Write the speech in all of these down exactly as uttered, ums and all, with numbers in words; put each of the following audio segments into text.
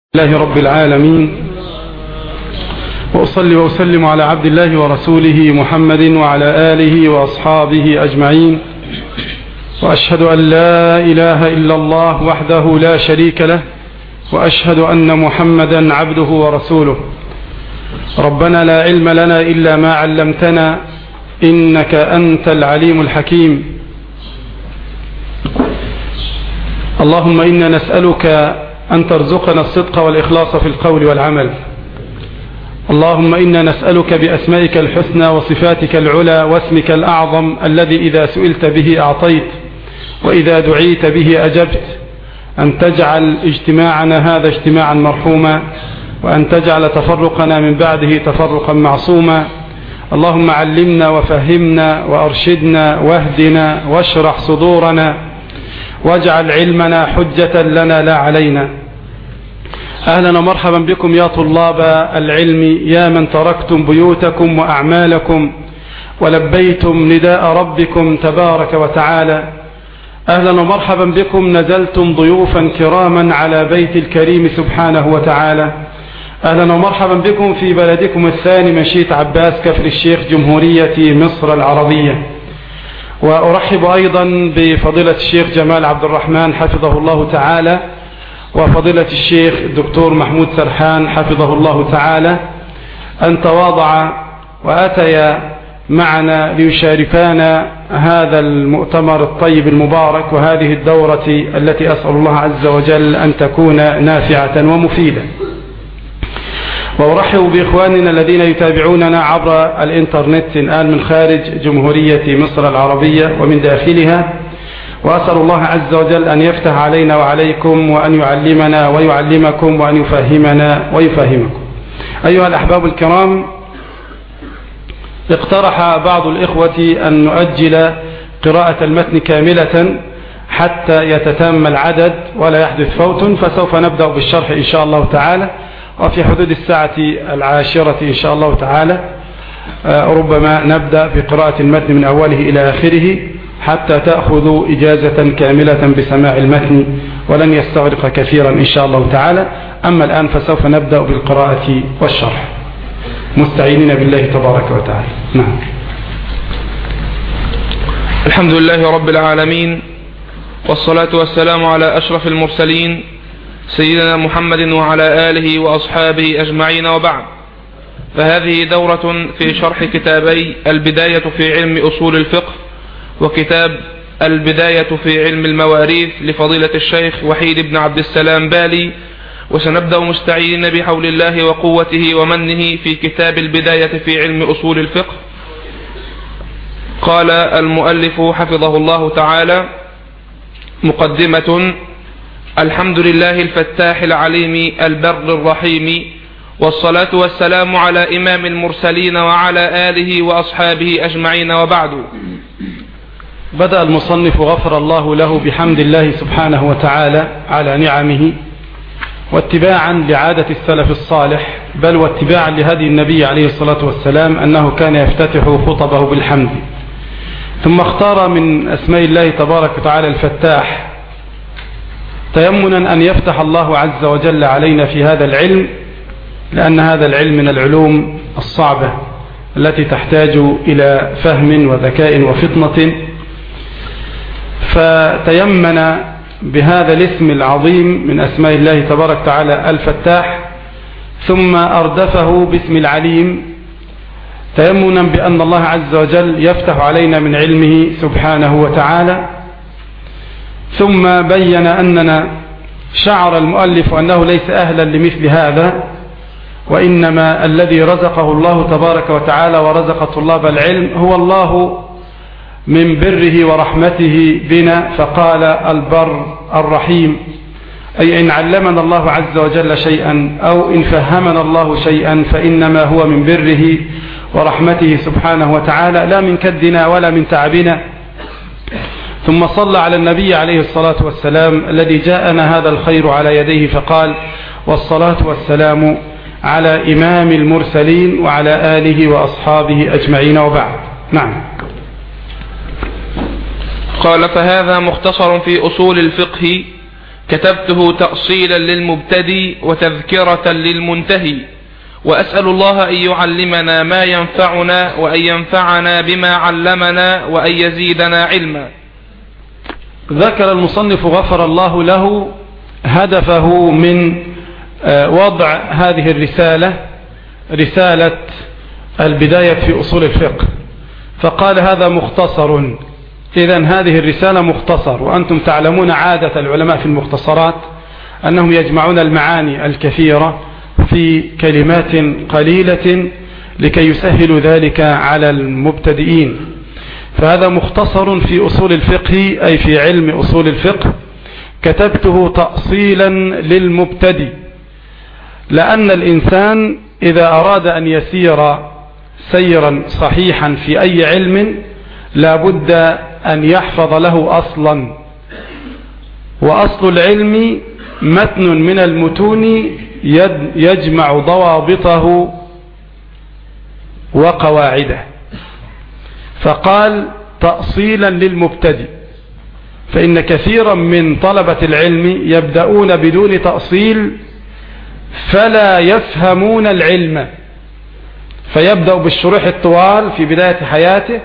الله رب العالمين، وأصلي وأسلم على عبد الله ورسوله محمد وعلى آله وأصحابه أجمعين، وأشهد أن لا إله إلا الله وحده لا شريك له، وأشهد أن محمدا عبده ورسوله. ربنا لا علم لنا إلا ما علمتنا إنك أنت العليم الحكيم. اللهم إنا نسألك أن ترزقنا الصدق والإخلاص في القول والعمل. اللهم إنا نسألك بأسمائك الحسنى وصفاتك العلى واسمك الأعظم الذي إذا سئلت به أعطيت وإذا دعيت به أجبت، أن تجعل اجتماعنا هذا اجتماعا مرحوما، وأن تجعل تفرقنا من بعده تفرقا معصوما. اللهم علمنا وفهمنا وأرشدنا واهدنا واشرح صدورنا، واجعل علمنا حجة لنا لا علينا. أهلا ومرحبا بكم يا طلاب العلم، يا من تركتم بيوتكم وأعمالكم ولبيتم نداء ربكم تبارك وتعالى. أهلا ومرحبا بكم، نزلتم ضيوفا كراما على بيت الكريم سبحانه وتعالى. أهلا ومرحبا بكم في بلدكم الثاني مشيط عباس كفر الشيخ جمهورية مصر العربية. وأرحب أيضا بفضيلة الشيخ جمال عبد الرحمن حفظه الله تعالى، وفضيلة الشيخ الدكتور محمود سرحان حفظه الله تعالى، أن تواضع وأتيا معنا ليشاركانا هذا المؤتمر الطيب المبارك وهذه الدورة التي أسأل الله عز وجل أن تكون نافعة ومفيدة. وأرحب بإخواننا الذين يتابعوننا عبر الإنترنت الآن من خارج جمهورية مصر العربية ومن داخلها، وأسأل الله عز وجل أن يفتح علينا وعليكم، وأن يعلمنا ويعلمكم، وأن يفهمنا ويفهمكم. أيها الأحباب الكرام، اقترح بعض الإخوة أن نؤجل قراءة المتن كاملة حتى يتتم العدد ولا يحدث فوت، فسوف نبدأ بالشرح إن شاء الله تعالى، وفي حدود الساعة العاشرة إن شاء الله تعالى ربما نبدأ بقراءة المتن من أوله إلى آخره حتى تأخذوا إجازة كاملة بسماع المتن ولن يستغرق كثيرا إن شاء الله تعالى. أما الآن فسوف نبدأ بالقراءة والشرح مستعينين بالله تبارك وتعالى. نعم. الحمد لله رب العالمين، والصلاة والسلام على أشرف المرسلين سيدنا محمد وعلى آله وأصحابه أجمعين، وبعد. فهذه دورة في شرح كتابي البداية في علم أصول الفقه وكتاب البداية في علم المواريث لفضيلة الشيخ وحيد بن عبد السلام بالي، وسنبدأ مستعينين بحول الله وقوته ومنه في كتاب البداية في علم أصول الفقه. قال المؤلف حفظه الله تعالى: مقدمة. الحمد لله الفتاح العليم البر الرحيم، والصلاة والسلام على إمام المرسلين وعلى آله وأصحابه أجمعين، وبعد. بدأ المصنف غفر الله له بحمد الله سبحانه وتعالى على نعمه، واتباعا لعادة السلف الصالح، بل واتباعا لهدي النبي عليه الصلاة والسلام، أنه كان يفتتح خطبه بالحمد. ثم اختار من أسماء الله تبارك وتعالى الفتاح، تيمنا أن يفتح الله عز وجل علينا في هذا العلم، لأن هذا العلم من العلوم الصعبة التي تحتاج إلى فهم وذكاء وفطنة. فتيمن بهذا الاسم العظيم من أسماء الله تبارك وتعالى الفتاح، ثم أردفه باسم العليم، تيمنا بأن الله عز وجل يفتح علينا من علمه سبحانه وتعالى. ثم بين أننا شعر المؤلف أنه ليس أهلا لمثل هذا، وإنما الذي رزقه الله تبارك وتعالى ورزق طلاب العلم هو الله من بره ورحمته بنا، فقال البر الرحيم، أي إن علمنا الله عز وجل شيئا أو إن فهمنا الله شيئا فإنما هو من بره ورحمته سبحانه وتعالى، لا من كدنا ولا من تعبنا. ثم صلى على النبي عليه الصلاة والسلام الذي جاءنا هذا الخير على يديه، فقال: والصلاة والسلام على إمام المرسلين وعلى آله وأصحابه أجمعين، وبعد. نعم. قال: فهذا مختصر في أصول الفقه كتبته تأصيلا للمبتدي وتذكرة للمنتهي، وأسأل الله أن يعلمنا ما ينفعنا وأن ينفعنا بما علمنا وأن يزيدنا علما. ذكر المصنف غفر الله له هدفه من وضع هذه الرسالة، رسالة البداية في أصول الفقه، فقال هذا مختصر. إذن هذه الرسالة مختصر، وأنتم تعلمون عادة العلماء في المختصرات أنهم يجمعون المعاني الكثيرة في كلمات قليلة لكي يسهلوا ذلك على المبتدئين. فهذا مختصر في أصول الفقه، أي في علم أصول الفقه، كتبته تأصيلا للمبتدئ، لأن الإنسان إذا أراد أن يسير سيرا صحيحا في أي علم لا بد أن يحفظ له أصلا، وأصل العلم متن من المتون يجمع ضوابطه وقواعده. فقال تأصيلا للمبتدئ، فإن كثيرا من طلبة العلم يبدأون بدون تأصيل فلا يفهمون العلم، فيبدأ بالشروح الطوال في بداية حياته،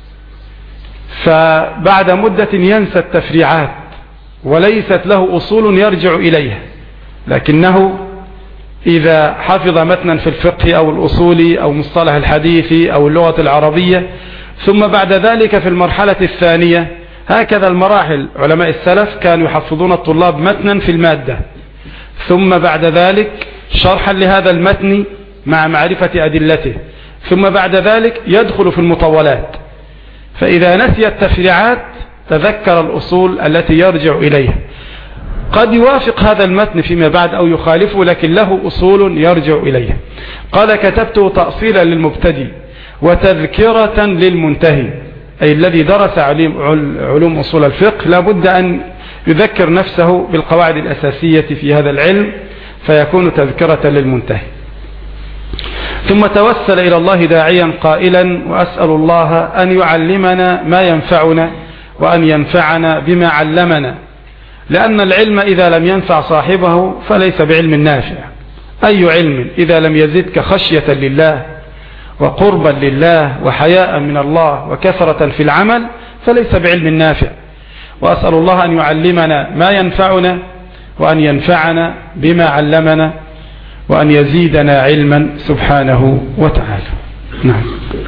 فبعد مدة ينسى التفريعات وليست له أصول يرجع إليها. لكنه إذا حفظ متنا في الفقه أو الأصول أو مصطلح الحديث أو اللغة العربية، ثم بعد ذلك في المرحلة الثانية، هكذا المراحل علماء السلف كانوا يحفظون الطلاب متنا في المادة، ثم بعد ذلك شرحا لهذا المتن مع معرفة أدلته، ثم بعد ذلك يدخل في المطولات، فإذا نسي التفريعات تذكر الأصول التي يرجع إليها. قد يوافق هذا المتن فيما بعد أو يخالفه، لكن له أصول يرجع إليها. قال كتبته تأصيلا للمبتدئ وتذكرة للمنتهي، أي الذي درس علوم أصول الفقه لابد أن يذكر نفسه بالقواعد الأساسية في هذا العلم، فيكون تذكرة للمنتهي. ثم توسل إلى الله داعيا قائلا وأسأل الله أن يعلمنا ما ينفعنا وأن ينفعنا بما علمنا، لأن العلم إذا لم ينفع صاحبه فليس بعلم نافع. أي علم إذا لم يزدك خشية لله وقربا لله وحياء من الله وكثرة في العمل فليس بعلم نافع. وأسأل الله أن يعلمنا ما ينفعنا وأن ينفعنا بما علمنا وأن يزيدنا علما سبحانه وتعالى. نعم.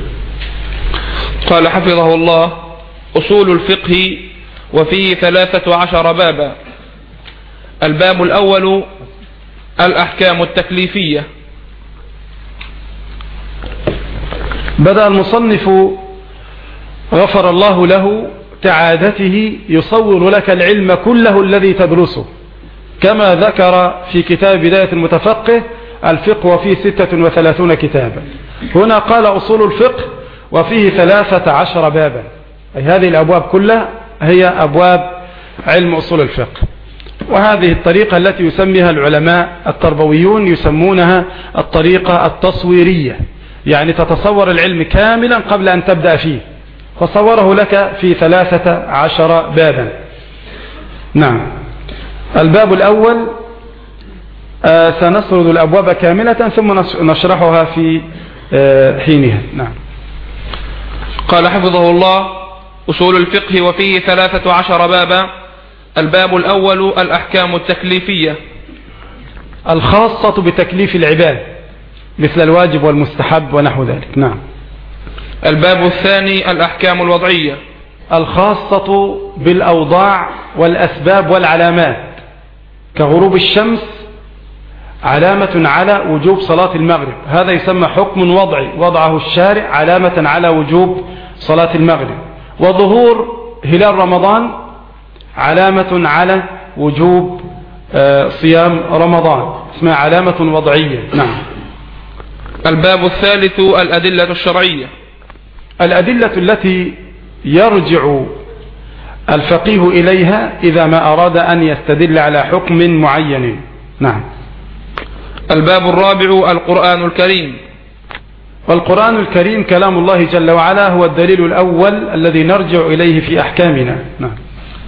قال حفظه الله: أصول الفقه وفيه ثلاثة عشر بابا. الباب الأول الأحكام التكليفية. بدأ المصنف غفر الله له كعادته يصور لك العلم كله الذي تدرسه، كما ذكر في كتاب بداية المتفقه الفقه وفيه ستة وثلاثون كتابا. هنا قال أصول الفقه وفيه ثلاثة عشر بابا، أي هذه الأبواب كلها هي أبواب علم أصول الفقه. وهذه الطريقة التي يسميها العلماء التربويون يسمونها الطريقة التصويرية، يعني تتصور العلم كاملا قبل أن تبدأ فيه، فصوره لك في ثلاثة عشر بابا. نعم. الباب الأول آه سنسرد الأبواب كاملة ثم نشرحها في آه حينها. نعم. قال حفظه الله: أصول الفقه وفيه ثلاثة عشر بابا. الباب الأول الأحكام التكليفية، الخاصة بتكليف العباد مثل الواجب والمستحب ونحو ذلك. نعم. الباب الثاني الأحكام الوضعية، الخاصة بالأوضاع والأسباب والعلامات، كغروب الشمس علامة على وجوب صلاة المغرب، هذا يسمى حكم وضعي وضعه الشارع علامة على وجوب صلاة المغرب. وظهور هلال رمضان علامة على وجوب صيام رمضان، اسمها علامة وضعية. نعم. الباب الثالث الأدلة الشرعية، الأدلة التي يرجع الفقيه إليها إذا ما أراد أن يستدل على حكم معين. نعم. الباب الرابع القرآن الكريم، والقرآن الكريم كلام الله جل وعلا هو الدليل الأول الذي نرجع إليه في أحكامنا. نعم.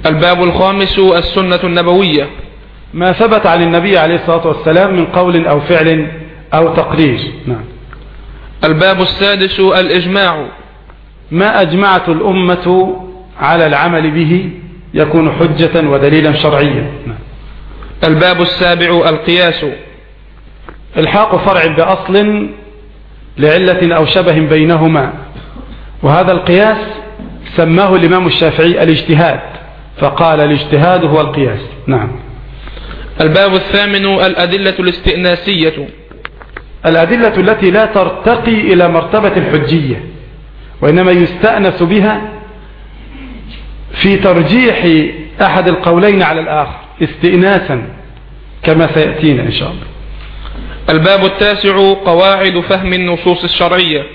الباب الخامس السنة النبوية. ما ثبت عن النبي عليه الصلاة والسلام من قول أو فعل أو تقرير. نعم. الباب السادس الإجماع. ما أجمعت الأمة على العمل به يكون حجة ودليلا شرعيا. نعم. الباب السابع القياس. الحاق فرع بأصل لعلة أو شبه بينهما، وهذا القياس سماه الإمام الشافعي الاجتهاد، فقال الاجتهاد هو القياس. نعم. الباب الثامن الأدلة الاستئناسية. الأدلة التي لا ترتقي إلى مرتبة الحجية، وإنما يستأنس بها في ترجيح أحد القولين على الآخر استئناسا كما سيأتينا إن شاء الله. الباب التاسع قواعد فهم النصوص الشرعية.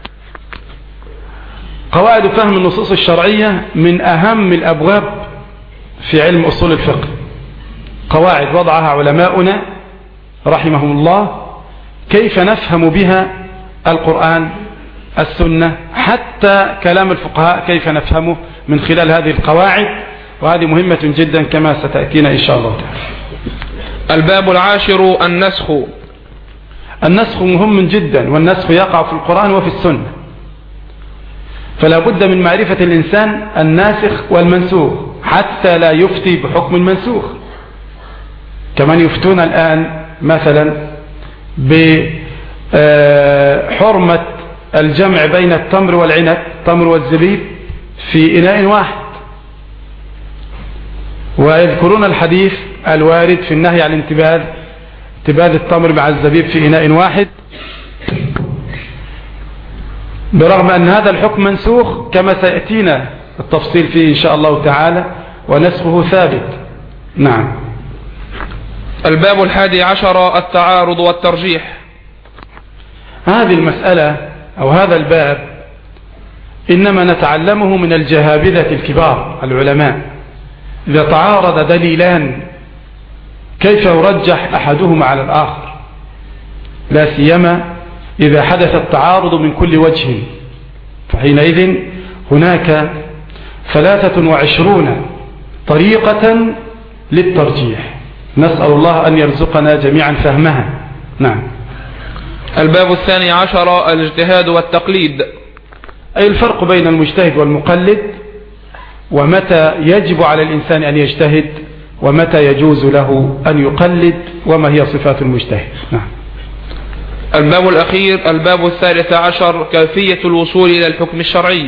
قواعد فهم النصوص الشرعية من أهم الأبواب في علم أصول الفقه، قواعد وضعها علماؤنا رحمهم الله كيف نفهم بها القرآن، السنة، حتى كلام الفقهاء كيف نفهمه من خلال هذه القواعد، وهذه مهمة جدا كما ستأتينا إن شاء الله تعالى. الباب العاشر النسخ. النسخ مهم جدا، والنسخ يقع في القرآن وفي السنة، فلا بد من معرفة الإنسان الناسخ والمنسوخ حتى لا يفتي بحكم المنسوخ، كمن يفتون الآن مثلا بحرمة الجمع بين التمر والعنب، التمر والزبيب في إناء واحد، ويذكرون الحديث الوارد في النهي عن انتباذ انتباذ التمر مع الزبيب في إناء واحد، برغم أن هذا الحكم منسوخ كما سيأتينا التفصيل فيه إن شاء الله تعالى، ونسخه ثابت. نعم. الباب الحادي عشر التعارض والترجيح. هذه المسألة أو هذا الباب إنما نتعلمه من الجهابذة الكبار العلماء. إذا تعارض دليلان كيف يرجح أحدهما على الآخر، لا سيما إذا حدث التعارض من كل وجه، فحينئذ هناك ثلاثة وعشرون طريقة للترجيح، نسأل الله أن يرزقنا جميعا فهمها. نعم. الباب الثاني عشر الاجتهاد والتقليد، أي الفرق بين المجتهد والمقلد، ومتى يجب على الإنسان أن يجتهد ومتى يجوز له أن يقلد، وما هي صفات المجتهد. نعم. الباب الأخير الباب الثالث عشر كيفية الوصول إلى الحكم الشرعي.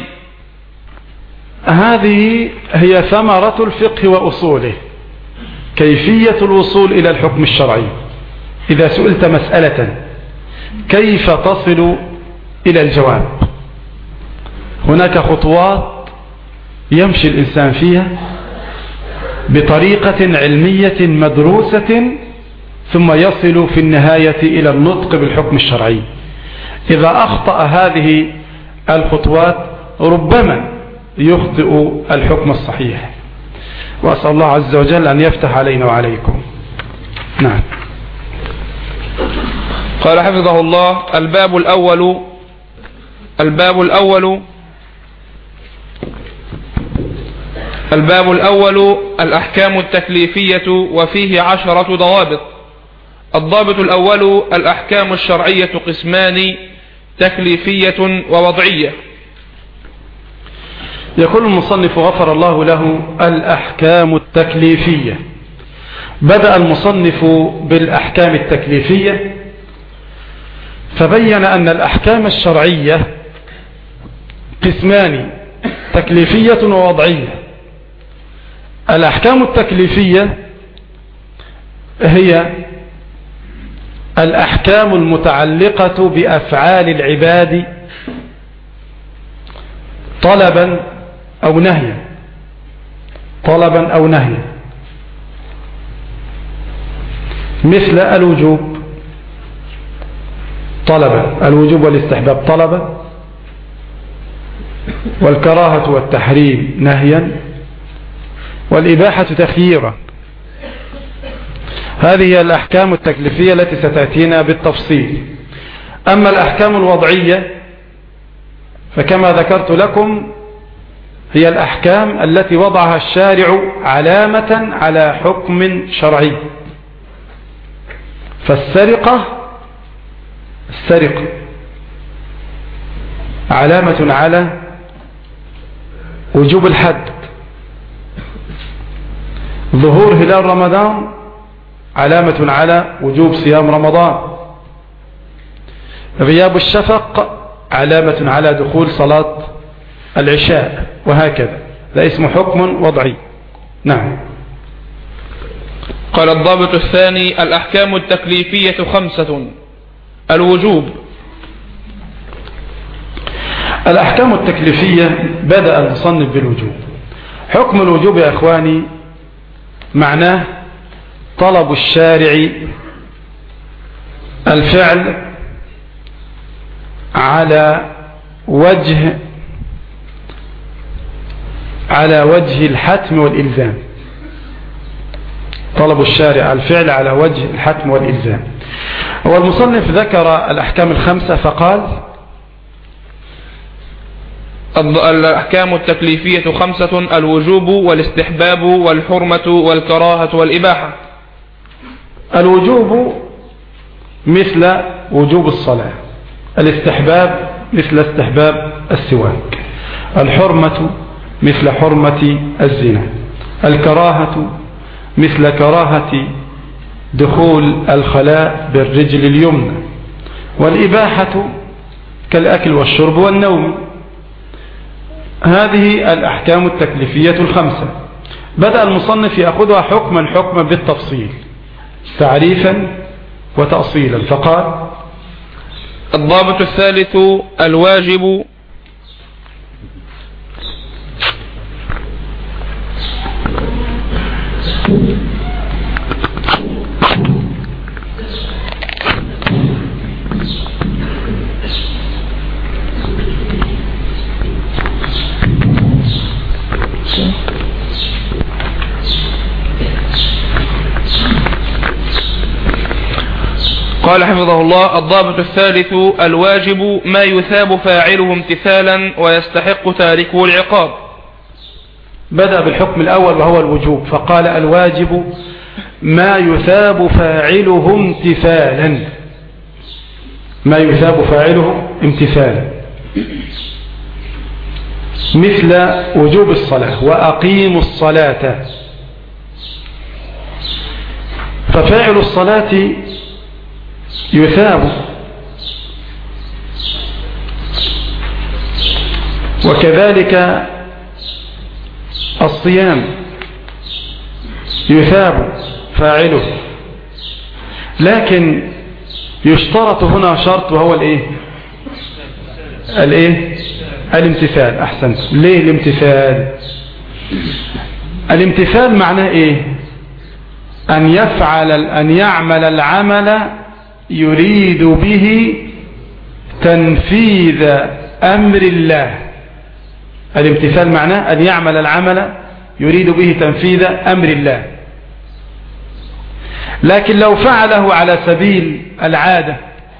هذه هي ثمرة الفقه وأصوله، كيفية الوصول إلى الحكم الشرعي. إذا سئلت مسألة كيف تصل إلى الجواب، هناك خطوات يمشي الإنسان فيها بطريقة علمية مدروسة، ثم يصل في النهاية إلى النطق بالحكم الشرعي. إذا أخطأ هذه الخطوات ربما يخطئ الحكم الصحيح، وأسأل الله عز وجل أن يفتح علينا وعليكم. نعم. قال حفظه الله: الباب الأول الباب الأول الباب الأول الأحكام التكليفية، وفيه عشرة ضوابط. الضابط الأول: الأحكام الشرعية قسمان، تكليفية ووضعية. يقول المصنف غفر الله له: الأحكام التكليفية. بدأ المصنف بالأحكام التكليفية، فبين أن الأحكام الشرعية قسمان، تكليفية ووضعية. الأحكام التكليفية هي الأحكام المتعلقة بأفعال العباد طلبا أو نهيا، طلبا أو نهيا، مثل الوجوب طلبا، الوجوب والاستحباب طلبا، والكراهة والتحريم نهيا، والإباحة تخييرا. هذه هي الأحكام التكليفية التي ستأتينا بالتفصيل. أما الأحكام الوضعية فكما ذكرت لكم هي الأحكام التي وضعها الشارع علامة على حكم شرعي. فالسرقة السرقة علامة على وجوب الحد. ظهور هلال رمضان علامة على وجوب صيام رمضان. غياب الشفق علامة على دخول صلاة العشاء، وهكذا. لا اسم حكم وضعي. نعم. قال الضابط الثاني: الأحكام التكليفية خمسة. الوجوب. الأحكام التكليفية بدأ المصنف بالوجوب. حكم الوجوب يا أخواني معناه طلب الشارع الفعل على وجه على وجه الحتم والإلزام. طلب الشارع الفعل على وجه الحتم والإلزام. هو المصنف ذكر الأحكام الخمسة فقال: الأحكام التكليفية خمسة: الوجوب والاستحباب والحرمة والكراهة والإباحة. الوجوب مثل وجوب الصلاة، الاستحباب مثل استحباب السواك، الحرمة مثل حرمة الزنا، الكراهة مثل كراهة دخول الخلاء بالرجل اليمنى، والإباحة كالأكل والشرب والنوم. هذه الأحكام التكليفية الخمسة. بدأ المصنف يأخذها حكما حكما بالتفصيل، تعريفا وتأصيلا، فقال: الضابط الثالث: الواجب. قال حفظه الله: الضابط الثالث: الواجب ما يثاب فاعله امتثالا ويستحق تاركه العقاب. بدأ بالحكم الأول وهو الوجوب، فقال: الواجب ما يثاب فاعله امتثالا. ما يثاب فاعله امتثالا، مثل وجوب الصلاة: وأقيموا الصلاة. ففاعل الصلاة يثاب، وكذلك الصيام يثاب فاعله، لكن يشترط هنا شرط، وهو الايه الايه الامتثال. احسنت. ليه الامتثال؟ الامتثال معناه ايه؟ ان يفعل ان يعمل العمل يريد به تنفيذ أمر الله. الامتثال معناه أن يعمل العمل يريد به تنفيذ أمر الله. لكن لو فعله على سبيل العادة،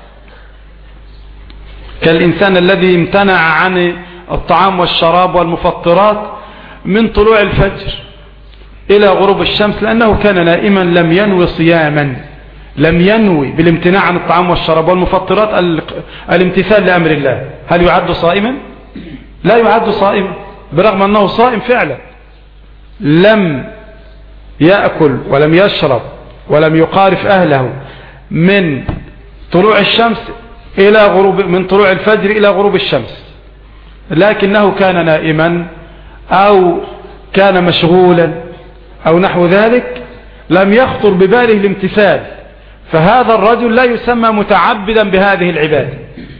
كالإنسان الذي امتنع عن الطعام والشراب والمفطرات من طلوع الفجر إلى غروب الشمس لأنه كان نائما، لم ينوي صياما، لم ينوي بالامتناع عن الطعام والشراب والمفطرات الامتثال لأمر الله، هل يعد صائما؟ لا يعد صائما، برغم أنه صائم فعلا. لم يأكل ولم يشرب ولم يقارف أهله من طلوع الشمس إلى غروب، من طلوع الفجر إلى غروب الشمس، لكنه كان نائما أو كان مشغولا أو نحو ذلك، لم يخطر بباله الامتثال، فهذا الرجل لا يسمى متعبدا بهذه العبادة.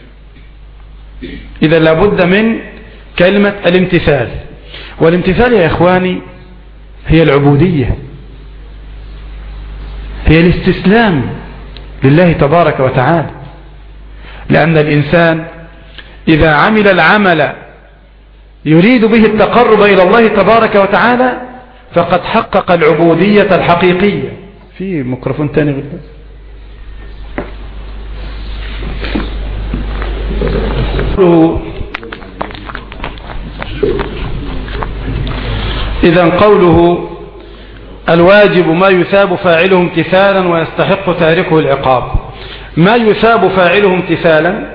إذا لابد من كلمة الامتثال. والامتثال يا إخواني هي العبودية، هي الاستسلام لله تبارك وتعالى. لأن الإنسان إذا عمل العمل يريد به التقرب إلى الله تبارك وتعالى فقد حقق العبودية الحقيقية. في ميكروفون تاني غير إذن قوله الواجب ما يثاب فاعله امتثالا ويستحق تاركه العقاب. ما يثاب فاعله امتثالا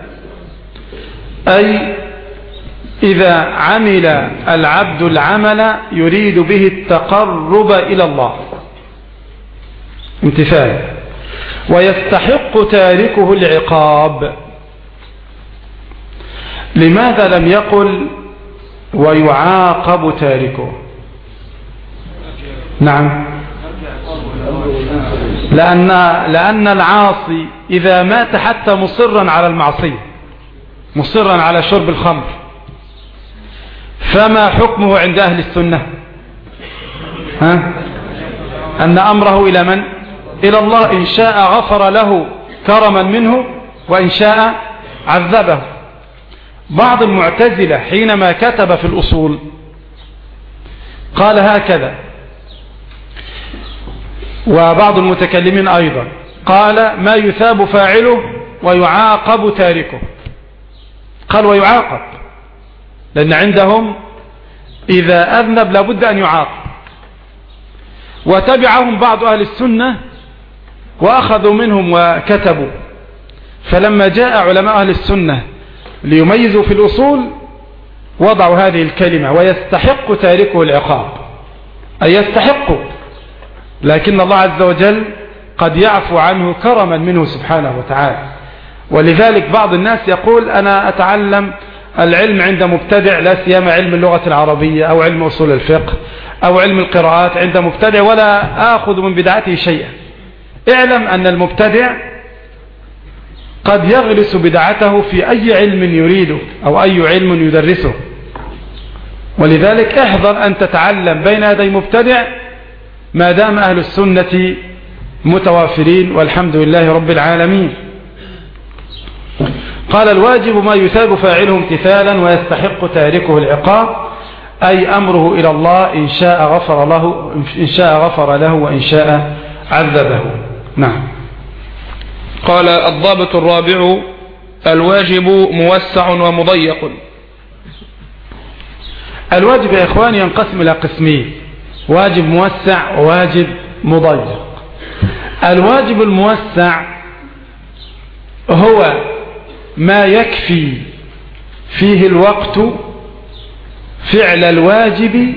أي إذا عمل العبد العمل يريد به التقرب إلى الله امتثالا، ويستحق تاركه العقاب. لماذا لم يقل ويعاقب تاركه؟ نعم، لأن, لأن العاصي إذا مات حتى مصرا على المعصية، مصرا على شرب الخمر، فما حكمه عند أهل السنة؟ ها؟ أن أمره إلى من؟ إلى الله، إن شاء غفر له كرما منه وإن شاء عذبه. بعض المعتزلة حينما كتب في الأصول قال هكذا، وبعض المتكلمين أيضا قال ما يثاب فاعله ويعاقب تاركه. قال ويعاقب، لأن عندهم إذا أذنب لابد أن يعاقب. وتبعهم بعض أهل السنة وأخذوا منهم وكتبوا، فلما جاء علماء أهل السنة ليميزوا في الأصول وضعوا هذه الكلمة ويستحق تاركه العقاب، أي يستحق، لكن الله عز وجل قد يعفو عنه كرما منه سبحانه وتعالى. ولذلك بعض الناس يقول أنا أتعلم العلم عند مبتدع، لا سيما علم اللغة العربية أو علم أصول الفقه أو علم القراءات عند مبتدع، ولا آخذ من بدعته شيئا. اعلم أن المبتدع قد يغرس بدعته في أي علم يريده أو أي علم يدرسه، ولذلك احذر أن تتعلم بين يدي مبتدع ما دام أهل السنة متوافرين، والحمد لله رب العالمين. قال الواجب ما يثاب فاعله امتثالا ويستحق تاركه العقاب، أي أمره إلى الله، إن شاء غفر له إن شاء غفر له وإن شاء عذبه. نعم. قال الضابط الرابع الواجب موسع ومضيق. الواجب يا إخواني ينقسم إلى قسمين، واجب موسع وواجب مضيق. الواجب الموسع هو ما يكفي فيه الوقت فعل الواجب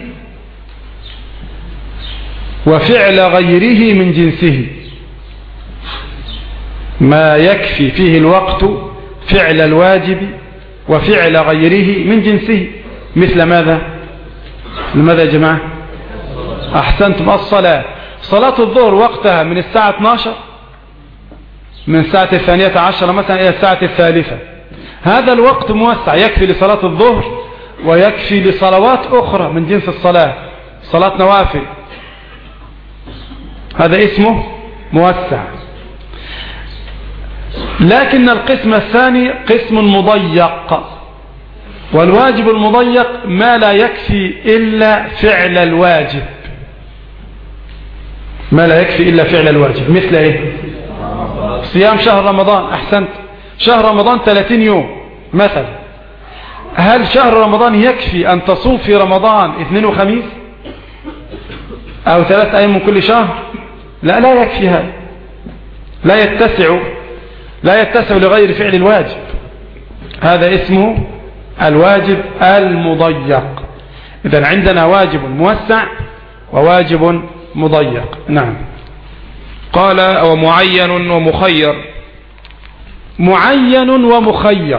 وفعل غيره من جنسه، ما يكفي فيه الوقت فعل الواجب وفعل غيره من جنسه. مثل ماذا؟ لماذا يا جماعة؟ أحسنتم، الصلاة. صلاة الظهر وقتها من الساعة اثناشر، من الساعة الثانية عشر مثلا إلى الساعة الثالثة، هذا الوقت موسع، يكفي لصلاة الظهر ويكفي لصلوات أخرى من جنس الصلاة، صلاة نوافل، هذا اسمه موسع. لكن القسم الثاني قسم مضيق، والواجب المضيق ما لا يكفي إلا فعل الواجب، ما لا يكفي إلا فعل الواجب. مثل إيه؟ صيام شهر رمضان. أحسنت، شهر رمضان ثلاثين يوم مثلا، هل شهر رمضان يكفي أن تصوم في رمضان اثنين وخميس أو ثلاث أيام من كل شهر؟ لا، لا يكفي هذا، لا يتسع لا يتسع لغير فعل الواجب، هذا اسمه الواجب المضيق. إذن عندنا واجب موسع وواجب مضيق. نعم. قال ومعين ومخير. معين ومخير.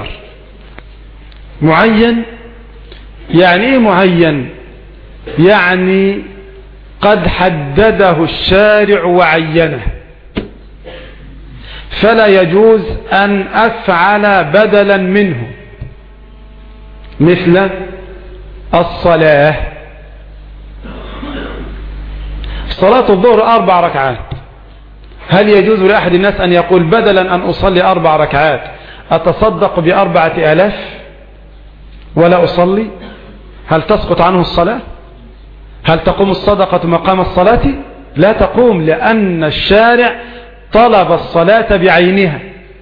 معين يعني ايه معين؟ يعني قد حدده الشارع وعينه، فلا يجوز أن أفعل بدلا منه، مثل الصلاة. صلاة الظهر أربع ركعات، هل يجوز لأحد الناس أن يقول بدلا أن أصلي أربع ركعات أتصدق بأربعة آلاف ولا أصلي؟ هل تسقط عنه الصلاة؟ هل تقوم الصدقة مقام الصلاة؟ لا تقوم، لأن الشارع طلب الصلاة بعينها.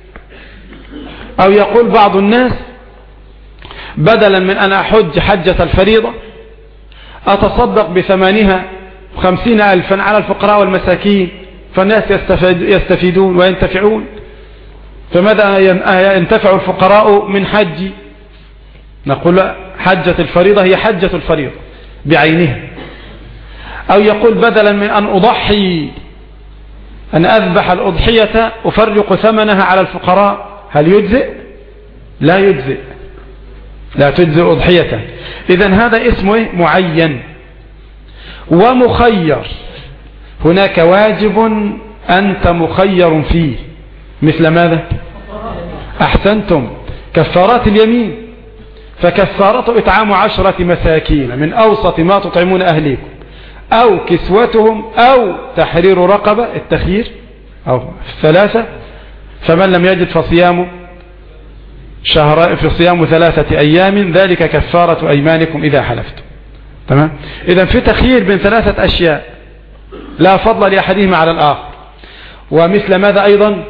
أو يقول بعض الناس بدلا من أن أحج حجة الفريضة أتصدق بثمانها خمسين ألفا على الفقراء والمساكين فالناس يستفيدون وينتفعون. فماذا ينتفع الفقراء من حج؟ نقول حجة الفريضة هي حجة الفريضة بعينها. أو يقول بدلا من أن أضحي أن أذبح الأضحية أفرق ثمنها على الفقراء، هل يجزئ؟ لا يجزئ، لا تجزئ أضحية. إذن هذا اسمه معين ومخير. هناك واجب أنت مخير فيه، مثل ماذا؟ أحسنتم، كفارات اليمين. فكفارته إطعام عشرة مساكين من أوسط ما تطعمون أهليكم أو كسوتهم أو تحرير رقبة، التخيير أو ثلاثة. فمن لم يجد فصيام شهر في صيام ثلاثة أيام ذلك كفارة أيمانكم إذا حلفتم. تمام. إذن في تخيير بين ثلاثة أشياء لا فضل لأحدهما على الآخر. ومثل ماذا أيضا؟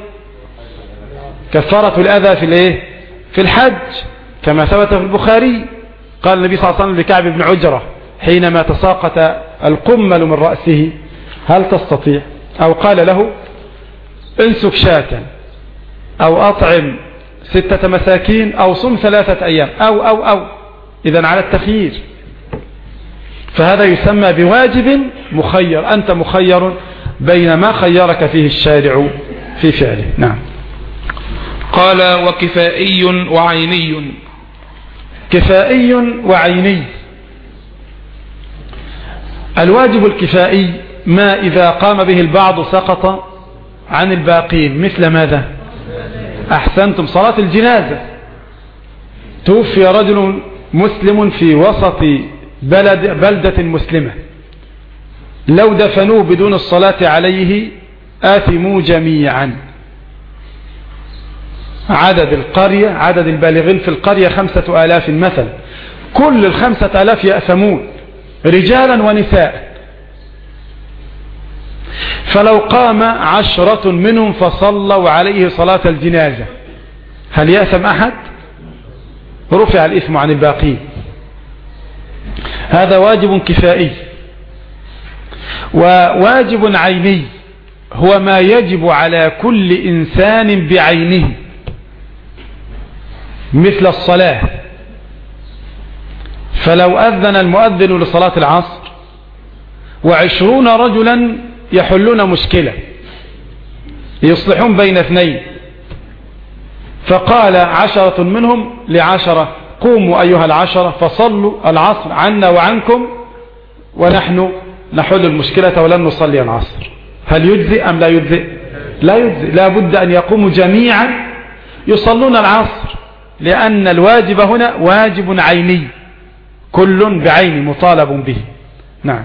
كفارة الأذى في الايه؟ في الحج، كما ثبت في البخاري. قال النبي صلى الله عليه وسلم لكعب بن عجرة حينما تساقط القمل من رأسه هل تستطيع؟ أو قال له انسك شاة أو أطعم ستة مساكين أو صم ثلاثة أيام أو أو أو إذن على التخيير. فهذا يسمى بواجب مخير، أنت مخير بين ما خيرك فيه الشارع في فعله. نعم. قال وكفائي وعيني. كفائي وعيني. الواجب الكفائي ما إذا قام به البعض سقط عن الباقين، مثل ماذا؟ أحسنتم، صلاة الجنازة. توفي رجل مسلم في وسط بلد بلدة مسلمة، لو دفنوه بدون الصلاة عليه آثموا جميعا. عدد القرية، عدد البالغين في القرية خمسة آلاف مثلا، كل الخمسة آلاف يأثمون رجالا ونساء. فلو قام عشرة منهم فصلوا عليه صلاة الجنازة هل يأثم أحد؟ رفع الإثم عن الباقين. هذا واجب كفائي. وواجب عيني هو ما يجب على كل إنسان بعينه، مثل الصلاة. فلو أذن المؤذن لصلاة العصر وعشرون رجلا يحلون مشكلة يصلحون بين اثنين، فقال عشرة منهم لعشرة قوموا أيها العشرة فصلوا العصر عنا وعنكم ونحن نحل المشكلة ولن نصلي العصر، هل يجزئ أم لا يجزئ؟ لا يجزئ. لا بد أن يقوموا جميعا يصلون العصر، لأن الواجب هنا واجب عيني، كل بعين مطالب به. نعم.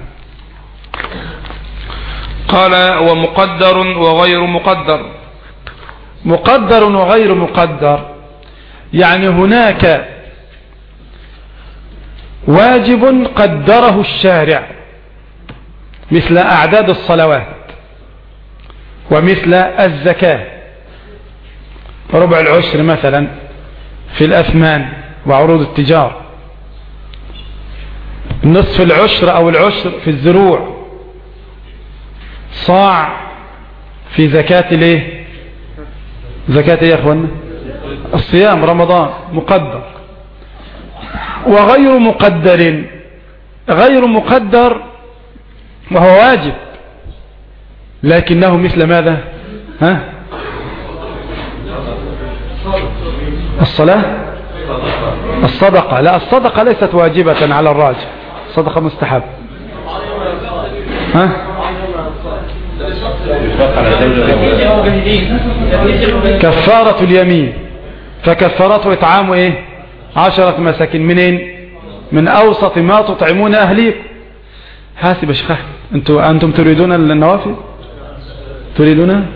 قال ومقدر وغير مقدر. مقدر وغير مقدر يعني هناك واجب قدره الشارع مثل أعداد الصلوات ومثل الزكاة، ربع العشر مثلا في الأثمان وعروض التجار، نصف العشر أو العشر في الزروع، صاع في زكاة الايه؟ زكاة ايه يا اخوانا؟ الصيام، رمضان مقدر. وغير مقدر، غير مقدر وهو واجب لكنه مثل ماذا؟ ها؟ الصلاة، الصدقة. لا، الصدقة ليست واجبة على الراجح، الصدقة مستحب. ها؟ كفارة اليمين، فكفارته إطعام إيه؟ عشرة مساكين. منين؟ من أوسط ما تطعمون أهليكم. حاسب يا شيخ، أنتم أنتم تريدون النوافل؟ تريدون؟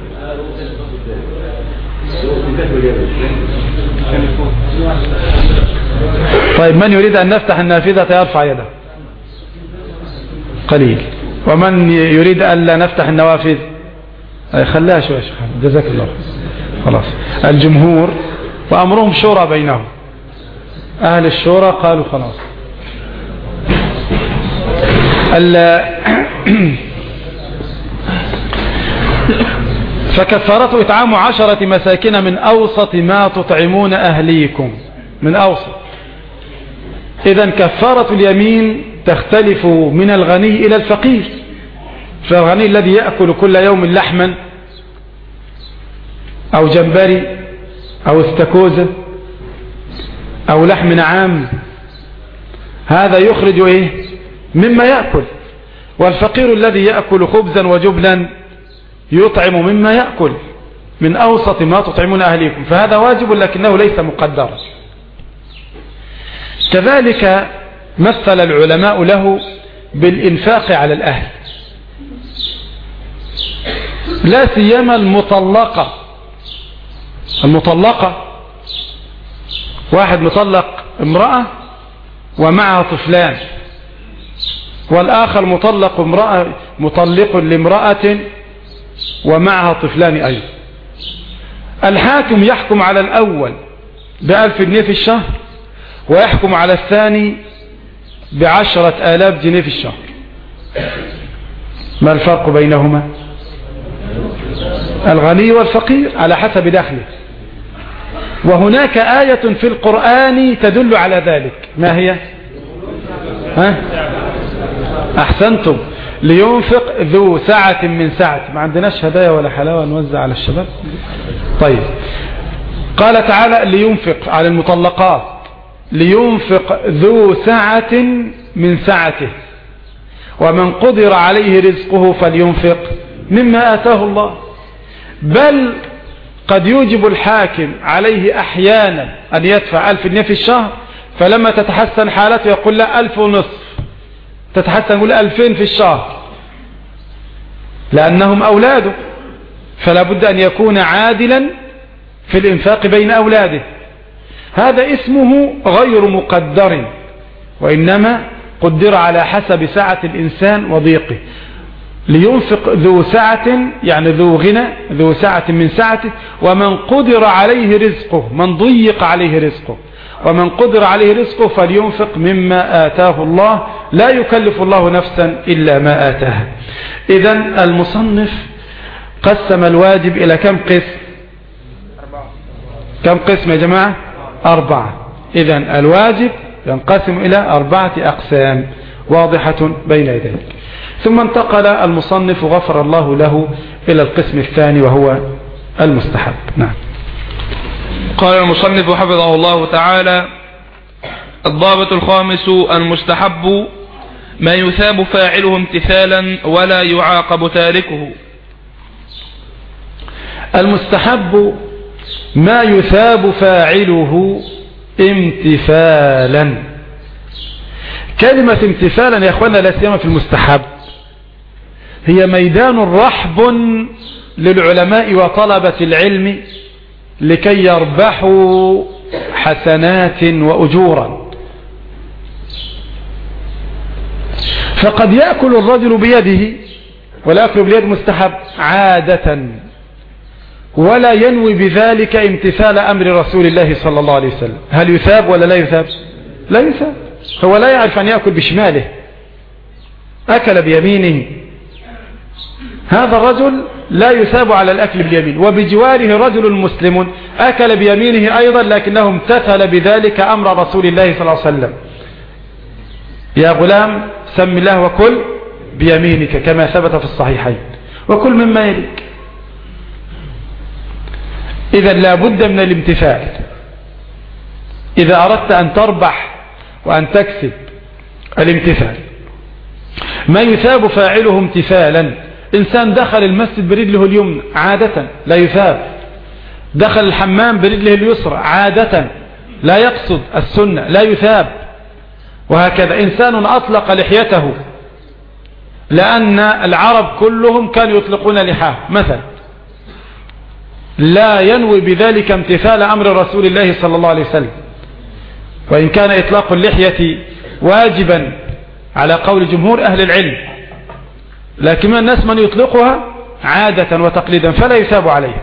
طيب، من يريد أن نفتح النافذة يرفع يده. قليل. ومن يريد أن لا نفتح النوافذ خلاها شوية. جزاك الله. خلاص، الجمهور وأمرهم شورى بينهم، أهل الشورى قالوا خلاص. فكفارته إطعام عشرة مساكين من أوسط ما تطعمون أهليكم، من أوسط. إذن كفارة اليمين تختلف من الغني إلى الفقير. فالغني الذي يأكل كل يوم لحما أو جمبري أو استكوزة أو لحم نعام، هذا يخرج إيه؟ مما يأكل. والفقير الذي يأكل خبزا وجبلا يطعم مما يأكل من أوسط ما تطعمون أهليكم، فهذا واجب لكنه ليس مقدرا. كذلك مثل العلماء له بالإنفاق على الأهل، لا سيما المطلقة. المطلقة واحد مطلق امرأة ومعها طفلان، والآخر مطلق امرأة مطلق لامرأة ومعها طفلان أيضا. الحاكم يحكم على الأول بألف جنيه في الشهر، ويحكم على الثاني بعشرة آلاف جنيه في الشهر. ما الفرق بينهما؟ الغني والفقير على حسب دخله. وهناك آية في القرآن تدل على ذلك، ما هي؟ ها؟ أحسنتم. لينفق ذو سعة من سعة. ما عندناش هدايا ولا حلاوة نوزع على الشباب؟ طيب، قال تعالى لينفق على المطلقات، لينفق ذو سعة من سعته، ومن قدر عليه رزقه فلينفق مما آتاه الله. بل قد يوجب الحاكم عليه أحيانا أن يدفع ألف جنيه في الشهر، فلما تتحسن حالته يقول لا ألف ونصف، تتحسن يقول ألفين في الشهر، لأنهم أولاده، فلا بد أن يكون عادلا في الإنفاق بين أولاده. هذا اسمه غير مقدر، وإنما قدر على حسب سعة الإنسان وضيقه. لينفق ذو سعة يعني ذو غنى، ذو سعة من سعته، ومن قدر عليه رزقه، من ضيق عليه رزقه، ومن قدر عليه رزقه فلينفق مما آتاه الله، لا يكلف الله نفسا إلا ما آتاها. إذن المصنف قسم الواجب إلى كم قسم؟ كم قسم يا جماعة؟ أربعة. إذن الواجب ينقسم إلى أربعة أقسام واضحة بين يديك. ثم انتقل المصنف غفر الله له إلى القسم الثاني وهو المستحب. نعم. قال المصنف حفظه الله تعالى: الضابط الخامس المستحب ما يثاب فاعله امتثالا ولا يعاقب تاركه. المستحب ما يثاب فاعله امتثالا. كلمة امتثالا يا اخوانا لا سيما في المستحب هي ميدان رحب للعلماء وطلبة العلم لكي يربحوا حسنات وأجورا. فقد يأكل الرجل بيده، ولا يأكل باليد مستحب عادة، ولا ينوي بذلك امتثال أمر رسول الله صلى الله عليه وسلم. هل يثاب ولا لا يثاب؟ لا يثاب. هو لا يعرف أن يأكل بشماله، أكل بيمينه، هذا الرجل لا يثاب على الأكل باليمين. وبجواره رجل مسلم أكل بيمينه أيضا، لكنه امتثل بذلك أمر رسول الله صلى الله عليه وسلم: يا غلام سم الله وكل بيمينك، كما ثبت في الصحيحين، وكل مما يليك. إذا لا بد من الامتثال إذا أردت أن تربح وأن تكسب. الامتثال ما يثاب فاعله امتثالا. إنسان دخل المسجد برجله اليمنى عادة لا يثاب، دخل الحمام برجله اليسرى عادة لا يقصد السنة لا يثاب. وهكذا إنسان أطلق لحيته، لأن العرب كلهم كانوا يطلقون لحاه مثلا، لا ينوي بذلك امتثال أمر رسول الله صلى الله عليه وسلم. وإن كان إطلاق اللحية واجبا على قول جمهور أهل العلم، لكن الناس من يطلقها عادة وتقليدا فلا يثاب عليه.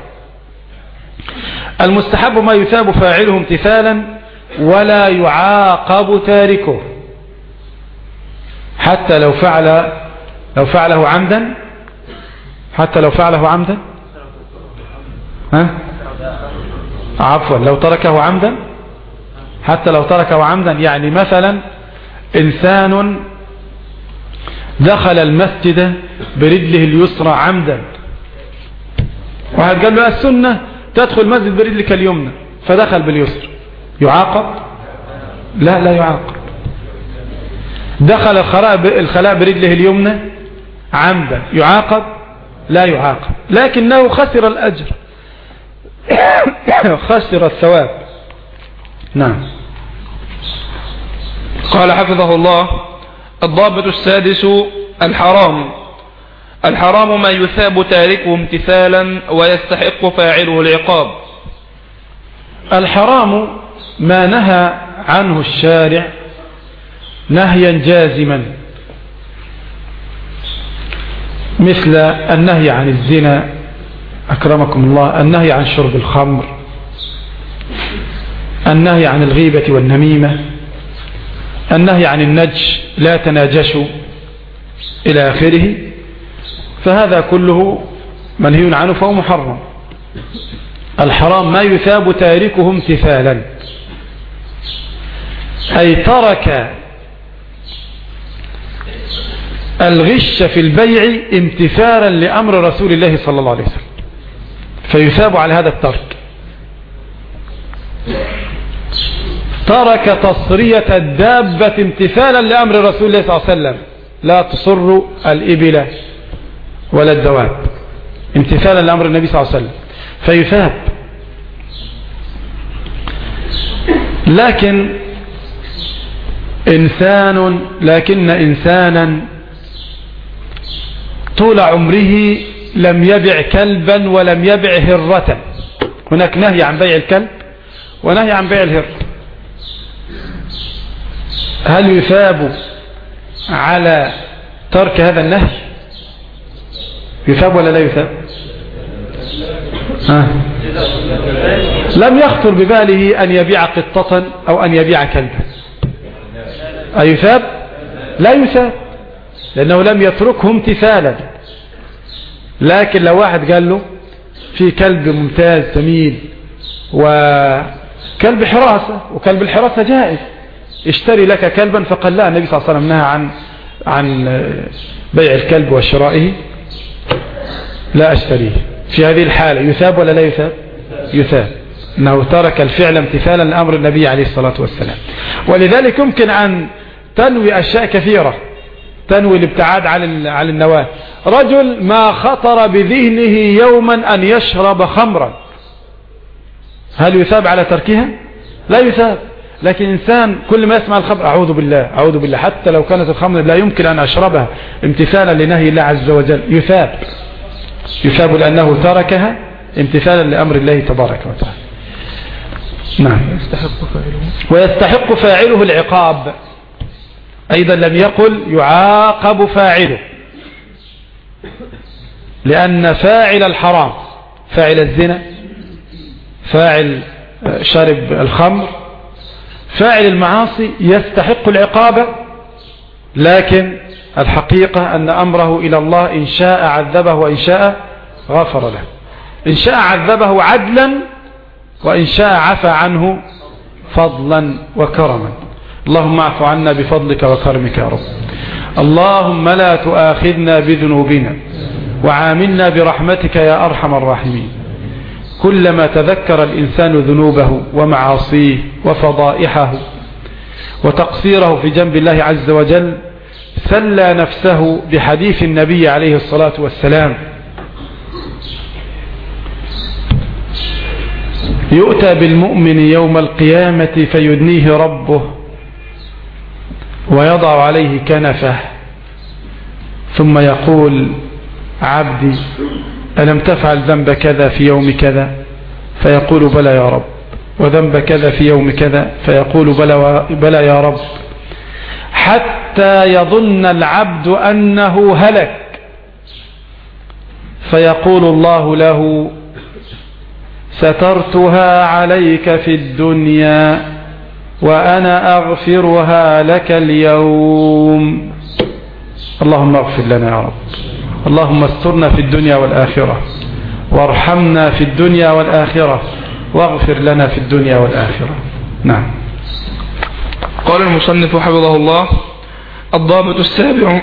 المستحب ما يثاب فاعله امتثالا ولا يعاقب تاركه. حتى لو فعل لو فعله عمدا حتى لو فعله عمدا ها عفوا لو تركه عمدا حتى لو تركه عمدا. يعني مثلا إنسان دخل المسجد برجله اليسرى عمدا، واحد قال له السنة تدخل المسجد برجلك اليمنى فدخل باليسر، يعاقب؟ لا لا يعاقب. دخل الخلاء برجله اليمنى عمدا، يعاقب؟ لا يعاقب، لكنه خسر الأجر خسر الثواب. نعم. قال حفظه الله: الضابط السادس الحرام. الحرام ما يثاب تاركه امتثالا ويستحق فاعله العقاب. الحرام ما نهى عنه الشارع نهيا جازما، مثل النهي عن الزنا أكرمكم الله، النهي عن شرب الخمر، النهي عن الغيبة والنميمة، النهي عن النجش لا تناجشوا إلى آخره، فهذا كله منهي عنه فهو محرم. الحرام ما يثاب تاركه امتثالا، أي ترك الغش في البيع امتثالا لأمر رسول الله صلى الله عليه وسلم فيثاب على هذا الترك. ترك تصرية الدابة امتثالا لأمر رسول الله صلى الله عليه وسلم، لا تصر الإبل ولا الدواب، امتثالا لأمر النبي صلى الله عليه وسلم فيثاب. لكن إنسان لكن إنسانا طول عمره لم يبع كلبا ولم يبع هرة، هناك نهي عن بيع الكلب ونهي عن بيع الهر، هل يثاب على ترك هذا النهي؟ يثاب ولا لا يثاب؟ ها. لم يخطر بباله أن يبيع قطة أو أن يبيع كلبا، أيثاب؟ لا يثاب، لأنه لم يتركه امتثالا. لكن لو واحد قال له في كلب ممتاز ثمين وكلب حراسة، وكلب الحراسة جائز، اشتري لك كلبا، فقال لا، النبي صلى الله عليه وسلم نهى عن عن بيع الكلب وشرائه، لا اشتريه. في هذه الحالة يثاب ولا لا يثاب؟ يثاب، انه ترك الفعل امتثالا لأمر النبي عليه الصلاة والسلام. ولذلك يمكن أن تنوي أشياء كثيرة، تنوي الابتعاد عن عن النواة. رجل ما خطر بذهنه يوما أن يشرب خمرا، هل يثاب على تركها؟ لا يثاب. لكن إنسان كل ما يسمع الخمر أعوذ بالله أعوذ بالله، حتى لو كانت الخمر لا يمكن أن أشربها امتثالا لنهي الله عز وجل، يثاب يثاب لأنه تركها امتثالا لأمر الله تبارك وتعالى. نعم. ويستحق فاعله العقاب، أيضا لم يقل يعاقب فاعله، لأن فاعل الحرام، فاعل الزنا، فاعل شرب الخمر، فاعل المعاصي يستحق العقاب، لكن الحقيقة أن أمره إلى الله، إن شاء عذبه وإن شاء غفر له، إن شاء عذبه عدلا وإن شاء عفى عنه فضلا وكرما. اللهم اعف عنا بفضلك وكرمك يا رب. اللهم لا تؤاخذنا بذنوبنا وعاملنا برحمتك يا أرحم الراحمين. كلما تذكر الإنسان ذنوبه ومعاصيه وفضائحه وتقصيره في جنب الله عز وجل سلى نفسه بحديث النبي عليه الصلاة والسلام: يؤتى بالمؤمن يوم القيامة فيدنيه ربه ويضع عليه كنفه، ثم يقول: عبدي ألم تفعل ذنب كذا في يوم كذا؟ فيقول: بلى يا رب. وذنب كذا في يوم كذا؟ فيقول: بلى, بلى يا رب. حتى يظن العبد أنه هلك، فيقول الله له: سترتها عليك في الدنيا وأنا أغفرها لك اليوم. اللهم اغفر لنا يا رب. اللهم استرنا في الدنيا والآخرة، وارحمنا في الدنيا والآخرة، واغفر لنا في الدنيا والآخرة. نعم. قال المصنف حفظه الله: الضابط السابع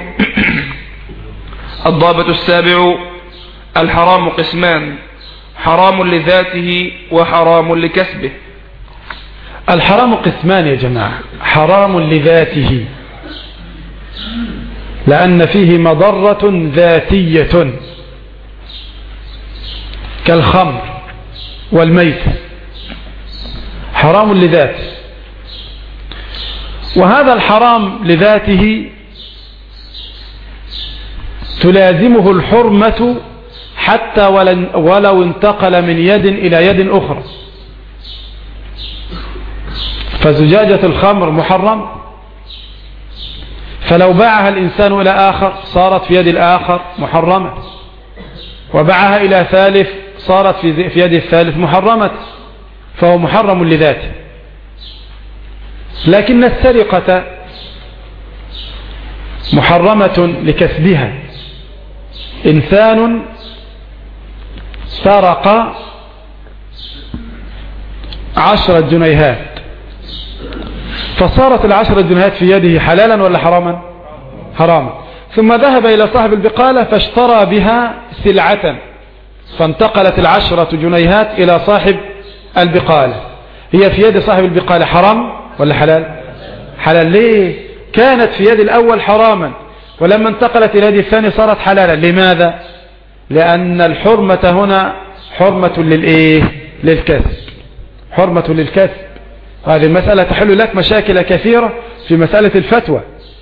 الضابط السابع الحرام قسمان: حرام لذاته وحرام لكسبه. الحرام قسمان يا جماعة: حرام لذاته لأن فيه مضرة ذاتية كالخمر والميت، حرام لذاته. وهذا الحرام لذاته تلازمه الحرمة حتى ولو انتقل من يد إلى يد أخرى. فزجاجة الخمر محرم، فلو باعها الإنسان إلى آخر صارت في يد الآخر محرمة، وباعها إلى ثالث صارت في يد الثالث محرمة، فهو محرم لذاته. لكن السرقة محرمة لكسبها. إنسان سرق عشرة جنيهات، فصارت العشرة جنيهات في يده حلالا ولا حراما؟ حراما. ثم ذهب إلى صاحب البقالة فاشترى بها سلعة، فانتقلت العشرة جنيهات إلى صاحب البقالة. هي في يد صاحب البقالة حرام ولا حلال؟ حلال. ليه؟ كانت في يد الأول حراما، ولما انتقلت إلى يد الثاني صارت حلالا. لماذا؟ لأن الحرمة هنا حرمة للإيه؟ للكسب، حرمة للكسب. هذه المسألة تحل لك مشاكل كثيرة في مسألة الفتوى.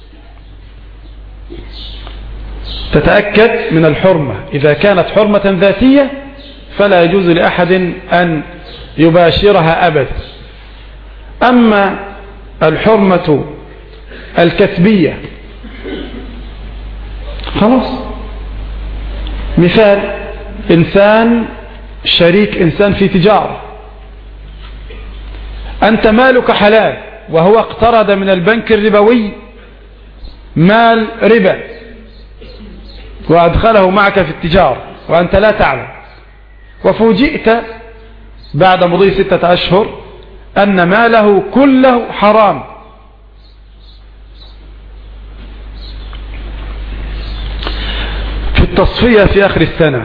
تتأكد من الحرمة. إذا كانت حرمة ذاتية فلا يجوز لأحد أن يباشرها أبدا. أما الحرمة الكسبية خلاص. مثال: إنسان شريك إنسان في تجارة، أنت مالك حلال وهو اقترض من البنك الربوي مال ربا وأدخله معك في التجارة وأنت لا تعلم، وفوجئت بعد مضي ستة أشهر أن ماله كله حرام. في التصفية في آخر السنة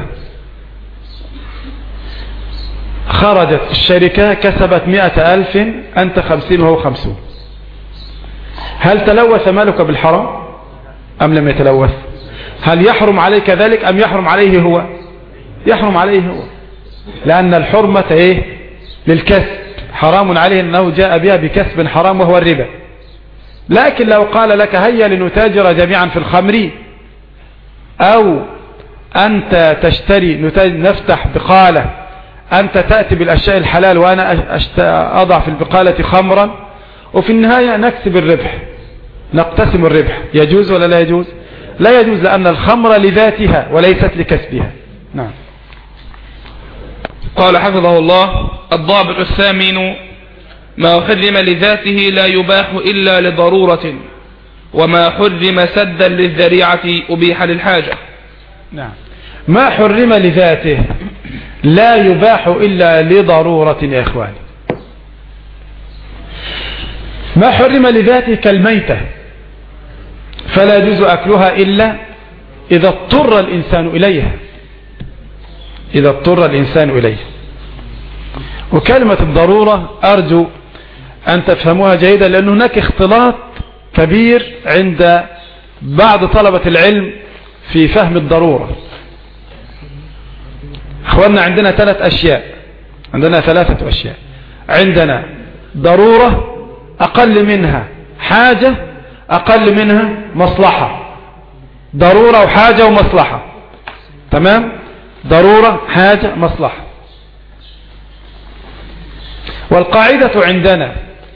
خرجت الشركة كسبت مئة ألف، أنت خمسين وهو خمسون. هل تلوث مالك بالحرام أم لم يتلوث؟ هل يحرم عليك ذلك أم يحرم عليه هو؟ يحرم عليه هو، لأن الحرمة إيه؟ للكسب. حرام عليه أنه جاء بها بكسب حرام وهو الربا. لكن لو قال لك هيا لنتاجر جميعا في الخمر، أو أنت تشتري نفتح بقالة، أنت تأتي بالأشياء الحلال وأنا أضع في البقالة خمرا، وفي النهاية نكسب الربح، نقتسم الربح، يجوز ولا لا يجوز؟ لا يجوز، لأن الخمر لذاتها وليست لكسبها. نعم. قال حفظه الله: الضابط الثامن ما حرم لذاته لا يباح إلا لضرورة، وما حرم سدا للذريعة أبيح للحاجة. نعم. ما حرم لذاته لا يباح إلا لضرورة يا إخواني. ما حرم لذاته كالميتة، فلا يجوز أكلها إلا إذا اضطر الإنسان إليها، إذا اضطر الإنسان إليها. وكلمة الضرورة أرجو أن تفهموها جيدا، لأن هناك اختلاط كبير عند بعض طلبة العلم في فهم الضرورة. أخواننا، عندنا ثلاث أشياء، عندنا ثلاثة أشياء. عندنا ضرورة أقل منها حاجة، أقل منها مصلحة. ضرورة وحاجة ومصلحة، تمام؟ ضرورة، حاجة، مصلحة. والقاعدة عندنا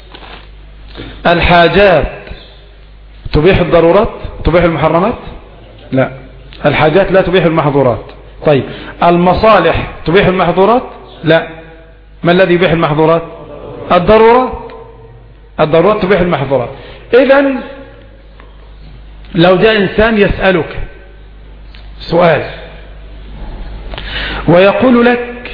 الحاجات تبيح الضرورات، تبيح المحرمات؟ لا، الحاجات لا تبيح المحظورات. طيب، المصالح تبيح المحظورات؟ لا. ما الذي يبيح المحظورات؟ الضرورات. الضرورات تبيح المحظورات. إذن لو جاء إنسان يسألك سؤال ويقول لك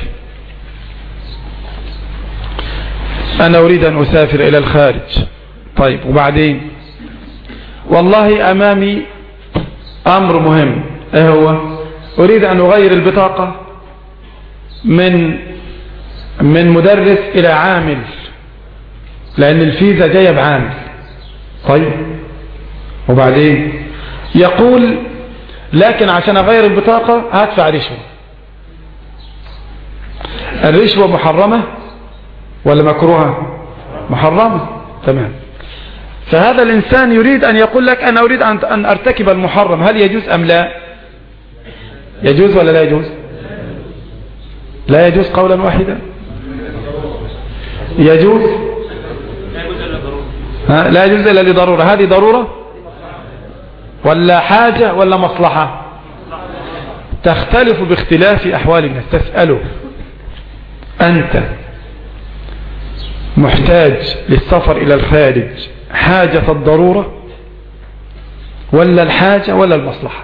أنا أريد أن أسافر إلى الخارج، طيب وبعدين؟ والله أمامي أمر مهم، إيه هو؟ أريد أن أغير البطاقة من من مدرس إلى عامل، لأن الفيزا جاية بعامل. طيب وبعدين؟ يقول لكن عشان أغير البطاقة هدفع رشوة. الرشوة محرمة ولا مكروهة؟ محرمة. تمام. فهذا الإنسان يريد أن يقول لك أنا أريد أن أرتكب المحرم، هل يجوز أم لا؟ يجوز ولا لا يجوز؟ لا يجوز قولا واحدا. يجوز؟ ها لا يجوز إلا لضرورة. هذه ضرورة ولا حاجة ولا مصلحة؟ تختلف باختلاف أحوال الناس. تسأله أنت محتاج للسفر إلى الخارج حاجة الضرورة ولا الحاجة ولا المصلحة؟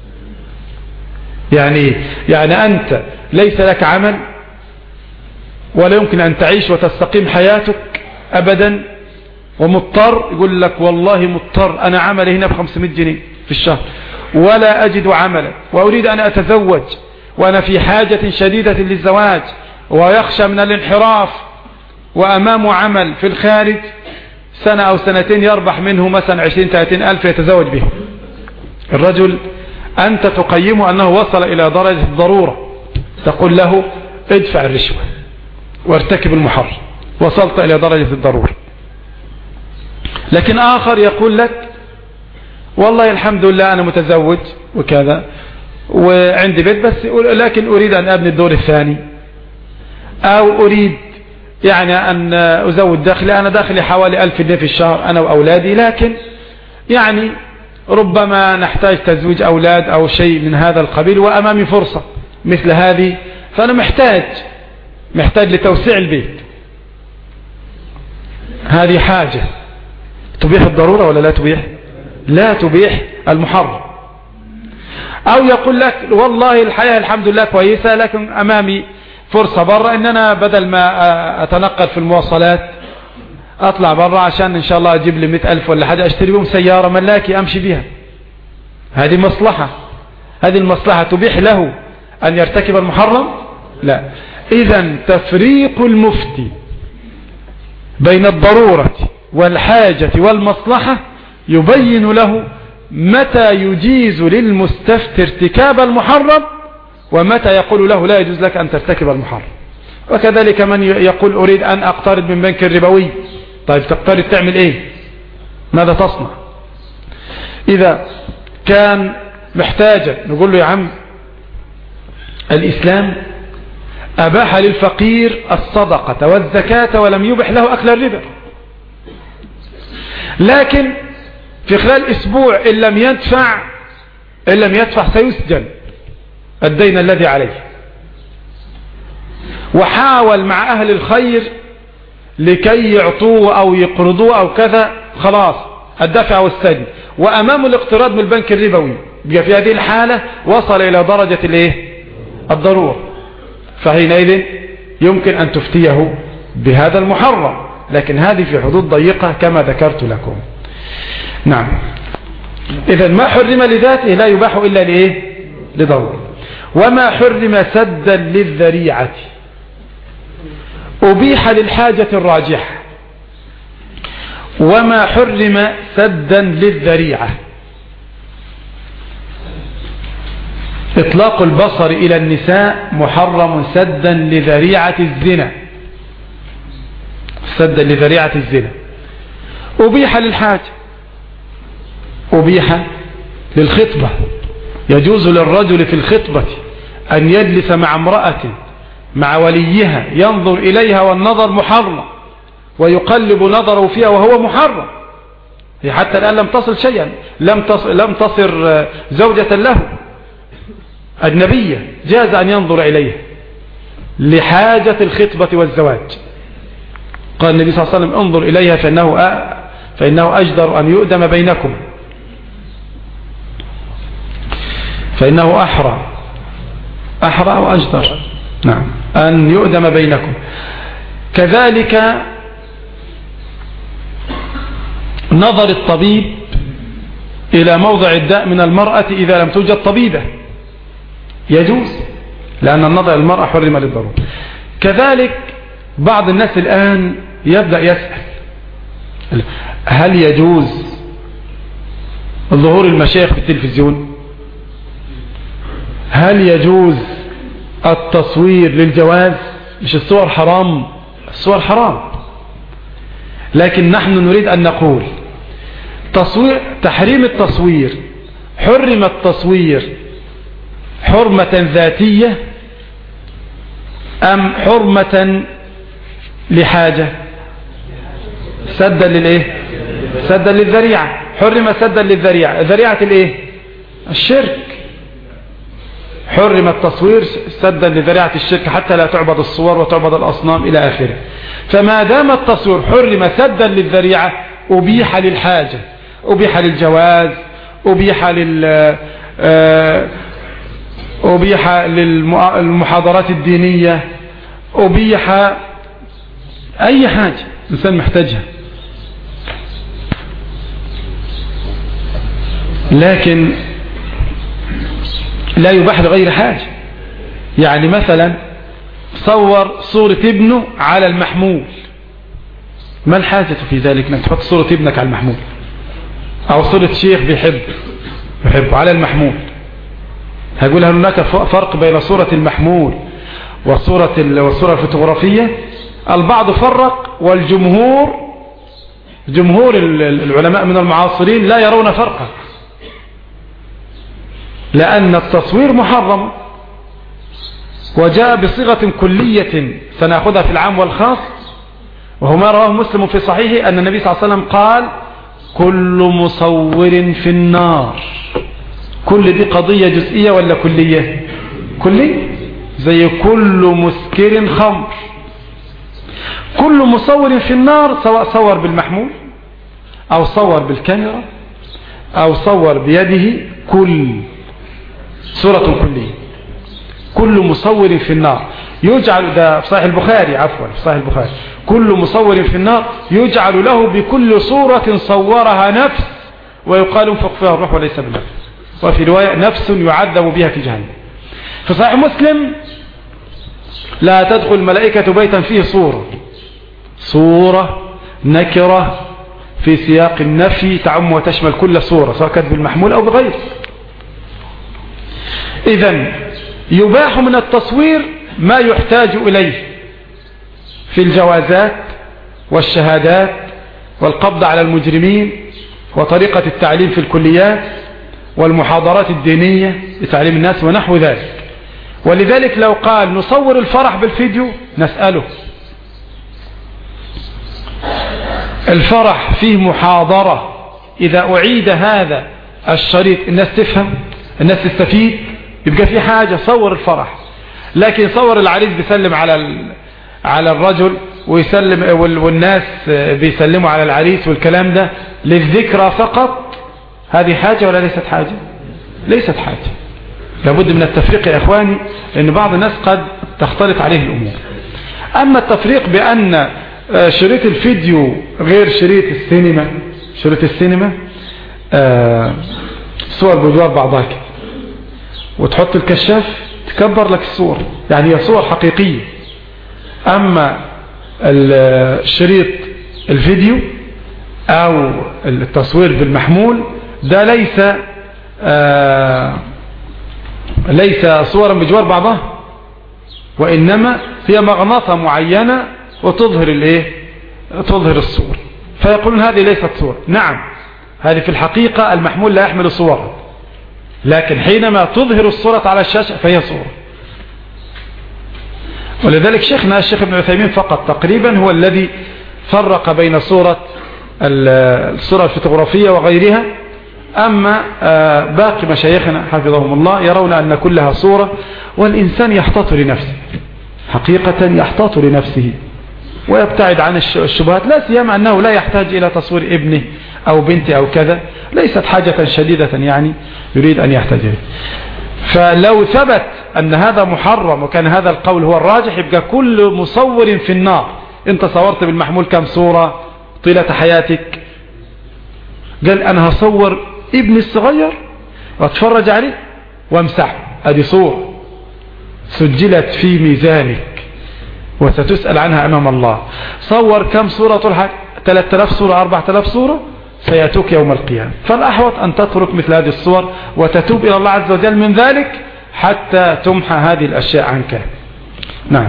يعني يعني أنت ليس لك عمل ولا يمكن أن تعيش وتستقيم حياتك أبدا، ومضطر، يقول لك والله مضطر، أنا عملي هنا بخمسمائة جنيه في الشهر ولا أجد عملا، وأريد أن أتزوج وأنا في حاجة شديدة للزواج، ويخشى من الانحراف، وأمامه عمل في الخارج سنة أو سنتين يربح منه مثلا عشرين ثلاثين ألف يتزوج به. الرجل أنت تقيمه أنه وصل إلى درجة الضرورة، تقول له ادفع الرشوة وارتكب المحرم، وصلت إلى درجة الضرورة. لكن آخر يقول لك والله الحمد لله أنا متزوج وكذا وعندي بيت، بس لكن أريد أن أبني الدور الثاني، أو أريد يعني أن أزود دخلي، أنا دخلي حوالي ألف جنيه في الشهر أنا وأولادي، لكن يعني ربما نحتاج تزويج أولاد أو شيء من هذا القبيل، وأمامي فرصة مثل هذه، فأنا محتاج محتاج لتوسيع البيت. هذه حاجة تبيح الضرورة ولا لا تبيح؟ لا تبيح المحرم. أو يقول لك والله الحياة الحمد لله كويسة، لكن أمامي فرصة برا ان انا بدل ما اتنقل في المواصلات اطلع برا عشان ان شاء الله اجيب لي مئة الف ولا حاجة اشتري بهم سيارة ملاكي امشي بها. هذه مصلحة، هذه المصلحة تبيح له ان يرتكب المحرم؟ لا. اذا تفريق المفتي بين الضرورة والحاجة والمصلحة يبين له متى يجيز للمستفتي ارتكاب المحرم ومتى يقول له لا يجوز لك أن ترتكب المحرم. وكذلك من يقول أريد أن أقترض من بنك الربوي، طيب تقترض تعمل إيه؟ ماذا تصنع؟ إذا كان محتاجا نقول له يا عم الإسلام أباح للفقير الصدقة والزكاة ولم يبح له أكل الربا، لكن في خلال أسبوع إن لم يدفع إن لم يدفع سيسجن الدين الذي عليه. وحاول مع أهل الخير لكي يعطوه أو يقرضوه أو كذا، خلاص الدفع والسجن، وأمام الاقتراض من البنك الربوي، في هذه الحالة وصل إلى درجة الايه؟ الضرورة، فحينئذ يمكن أن تفتيه بهذا المحرم، لكن هذه في حدود ضيقة كما ذكرت لكم. نعم. إذا ما حرم لذاته لا يباح إلا لإيه؟ لضرورة. وما حرم سدا للذريعة أبيح للحاجة الراجحة، وما حرم سدا للذريعة إطلاق البصر إلى النساء محرم سدا لذريعة الزنا، سدا لذريعة الزنا. أبيح للحاجة، أبيح للخطبة، يجوز للرجل في الخطبة أن يجلس مع امرأة مع وليها ينظر إليها والنظر محرم، ويقلب نظره فيها وهو محرم، هي حتى الآن لم تصل شيئا، لم تصل لم تصر زوجة له، أجنبية، جاز أن ينظر إليها لحاجة الخطبة والزواج. قال النبي صلى الله عليه وسلم انظر إليها فإنه, فإنه أجدر أن يؤدم بينكم. فإنه أحرى أحرى وأجدر نعم أن يؤدم بينكم. كذلك نظر الطبيب إلى موضع الداء من المرأة إذا لم توجد طبيبة يجوز، لأن النظر المرأة حرم للضرورة. كذلك بعض الناس الآن يبدأ يسأل هل يجوز ظهور المشايخ في التلفزيون؟ هل يجوز التصوير للجواز؟ مش الصور حرام؟ الصور حرام، لكن نحن نريد أن نقول تصوير تحريم التصوير، حرم التصوير حرمة ذاتية أم حرمة لحاجة؟ سدا للإيه؟ سدا للذريعة. حرم سدا للذريعة. ذريعة الإيه؟ الشرك. حرم التصوير سدا لذريعة الشرك حتى لا تعبد الصور وتعبد الأصنام إلى آخره. فما دام التصوير حرم سدا للذريعة أبيح للحاجة، أبيح للجواز، أبيح لل أبيح للمحاضرات الدينية، أبيح أي حاجة الإنسان محتاجها. لكن لا يباح لغير حاجة. يعني مثلا صور صورة ابنه على المحمول، ما الحاجة في ذلك انك تحط صورة ابنك على المحمول؟ او صورة شيخ بيحب بيحبه على المحمول. هقول هناك فرق بين صورة المحمول وصورة والصورة الفوتوغرافية. البعض فرق، والجمهور جمهور العلماء من المعاصرين لا يرون فرقا، لأن التصوير محرم وجاء بصيغة كلية سنأخذها في العام والخاص، وهو ما رواه مسلم في صحيحه أن النبي صلى الله عليه وسلم قال كل مصور في النار. كل دي قضية جزئية ولا كلية؟ كلية. زي كل مسكر خمر. كل مصور في النار سواء صور بالمحمول أو صور بالكاميرا أو صور بيده، كل صورة كلية. كل مصور في النار يجعل، ده في صحيح البخاري عفوا في صحيح البخاري، كل مصور في النار يجعل له بكل صورة صورها نفس ويقال انفق فيها الروح وليس بالنفس. وفي رواية نفس يعذب بها في جهنم. في صحيح مسلم لا تدخل الملائكة بيتا فيه صورة صورة نكرة في سياق النفي تعم وتشمل كل صورة سواء كانت بالمحمول أو بغيره. إذن يباح من التصوير ما يحتاج إليه في الجوازات والشهادات والقبض على المجرمين وطريقة التعليم في الكليات والمحاضرات الدينية لتعليم الناس ونحو ذلك. ولذلك لو قال نصور الفرح بالفيديو نسأله الفرح فيه محاضرة، إذا أعيد هذا الشريط الناس تفهم، الناس تستفيد، يبقى في حاجة صور الفرح. لكن صور العريس بيسلم على على الرجل ويسلم والناس بيسلموا على العريس والكلام ده للذكرى فقط، هذه حاجة ولا ليست حاجة؟ ليست حاجة. لابد من التفريق يا إخواني، لأن بعض الناس قد تختلط عليه الأمور. أما التفريق بأن شريط الفيديو غير شريط السينما، شريط السينما صور بجوار بعضها كده وتحط الكشاف تكبر لك الصور، يعني هي صور حقيقية. أما الشريط الفيديو أو التصوير بالمحمول ده ليس آه ليس صورا بجوار بعضها، وإنما هي مغناطة معينة وتظهر الايه تظهر الصور، فيقولون هذه ليست صور. نعم هذه في الحقيقة المحمول لا يحمل صورا، لكن حينما تظهر الصورة على الشاشة فهي صورة. ولذلك شيخنا الشيخ ابن عثيمين فقط تقريبا هو الذي فرق بين صورة الصورة الفوتوغرافية وغيرها. أما باقي مشايخنا حفظهم الله يرون أن كلها صورة، والإنسان يحتاط لنفسه حقيقة، يحتاط لنفسه ويبتعد عن الشبهات، لا سيما أنه لا يحتاج إلى تصوير ابنه أو بنته أو كذا، ليست حاجة شديدة يعني يريد أن يحتاج إليه. فلو ثبت أن هذا محرم وكان هذا القول هو الراجح، يبقى كل مصور في النار. انت صورت بالمحمول كم صورة طيلة حياتك؟ قال أنا هصور ابني الصغير واتفرج عليه وامسحه، ادي صورة سجلت في ميزانك وستسأل عنها أمام الله. صور كم صورة طول حياتك؟ ثلاثة آلاف صورة، أربعة آلاف صورة، سيأتوك يوم القيامة. فالأحوط أن تترك مثل هذه الصور وتتوب إلى الله عز وجل من ذلك حتى تمحى هذه الأشياء عنك. نعم.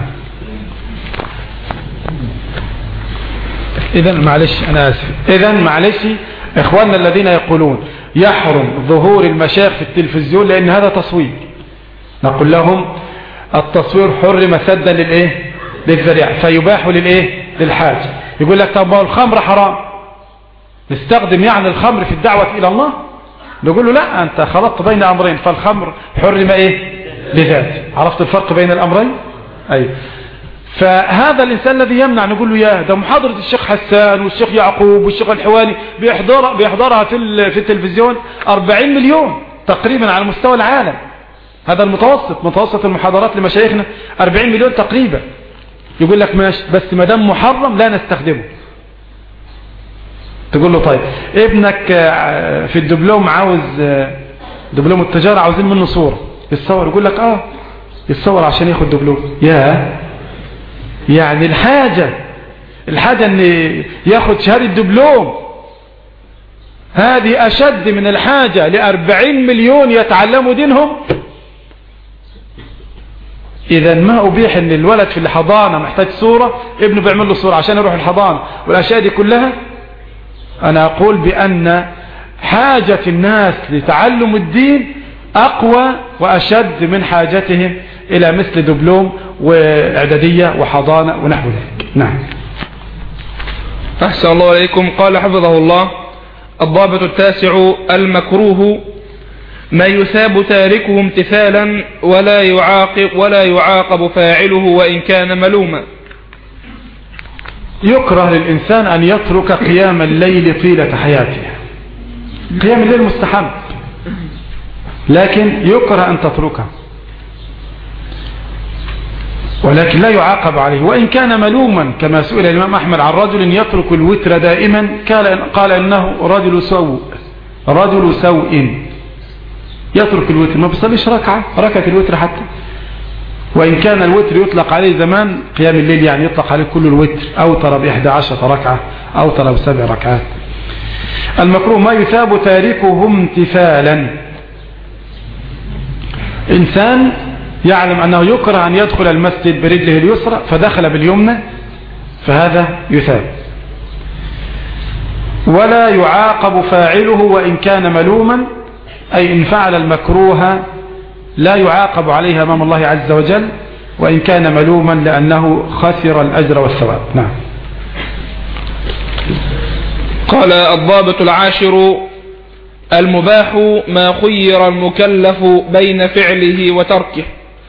إذن معلش أنا آسف، إذن معلش إخواننا الذين يقولون يحرم ظهور المشايخ في التلفزيون لأن هذا تصوير، نقول لهم التصوير حرم سدا للإيه؟ للذريعة، فيباح للإيه؟ للحاجة. يقول لك طب ما الخمر حرام، نستخدم يعني الخمر في الدعوة إلى الله؟ نقول له لا، أنت خلطت بين أمرين، فالخمر حرم إيه؟ لذاته. عرفت الفرق بين الأمرين؟ أي. فهذا الإنسان الذي يمنع نقول له يا ده محاضرة الشيخ حسان والشيخ يعقوب والشيخ الحواني بيحضر بيحضرها في في التلفزيون أربعين مليون تقريبا على مستوى العالم. هذا المتوسط، متوسط المحاضرات لمشايخنا أربعين مليون تقريبا. يقول لك ماشي، بس ما دام محرم لا نستخدمه. تقول له طيب ابنك في الدبلوم عاوز دبلوم التجارة عاوزين منه صورة يتصور، يقول لك اه يتصور عشان ياخد دبلوم. يا يعني الحاجة الحاجة ان ياخد شهادة دبلوم هذه اشد من الحاجة لأربعين مليون يتعلموا دينهم. اذا ما ابيح ان الولد في الحضانة محتاج صورة، ابنه بيعمل له صورة عشان يروح الحضانة والاشياء دي كلها. انا اقول بان حاجة الناس لتعلم الدين اقوى واشد من حاجتهم الى مثل دبلوم واعدادية وحضانة ونحو ذلك. نعم. أحسن الله عليكم. قال حفظه الله: الضابط التاسع: المكروه ما يثاب تاركه امتثالا ولا يعاقب ولا يعاقب فاعله وإن كان ملوما. يكره للإنسان أن يترك قيام الليل طيلة حياته. قيام الليل مستحب، لكن يكره أن تتركه، ولكن لا يعاقب عليه وإن كان ملوما، كما سئل الإمام أحمد عن رجل يترك الوتر دائما، قال إنه رجل سوء رجل سوء يترك الوتر، ما بيصليش ركعة ركعة الوتر حتى، وإن كان الوتر يطلق عليه زمان قيام الليل، يعني يطلق عليه كل الوتر، أوتر بإحدى عشرة ركعة، أوتر بسبع ركعات. المكروه ما يثاب تاركه امتثالا. إنسان يعلم أنه يكره أن يدخل المسجد برجله اليسرى فدخل باليمنى، فهذا يثاب، ولا يعاقب فاعله وإن كان ملوما، أي إن فعل المكروه لا يعاقب عليها أمام الله عز وجل وإن كان ملوما، لأنه خسر الأجر والثواب. نعم. قال: الضابط العاشر: المباح ما خير المكلف بين فعله وتركه.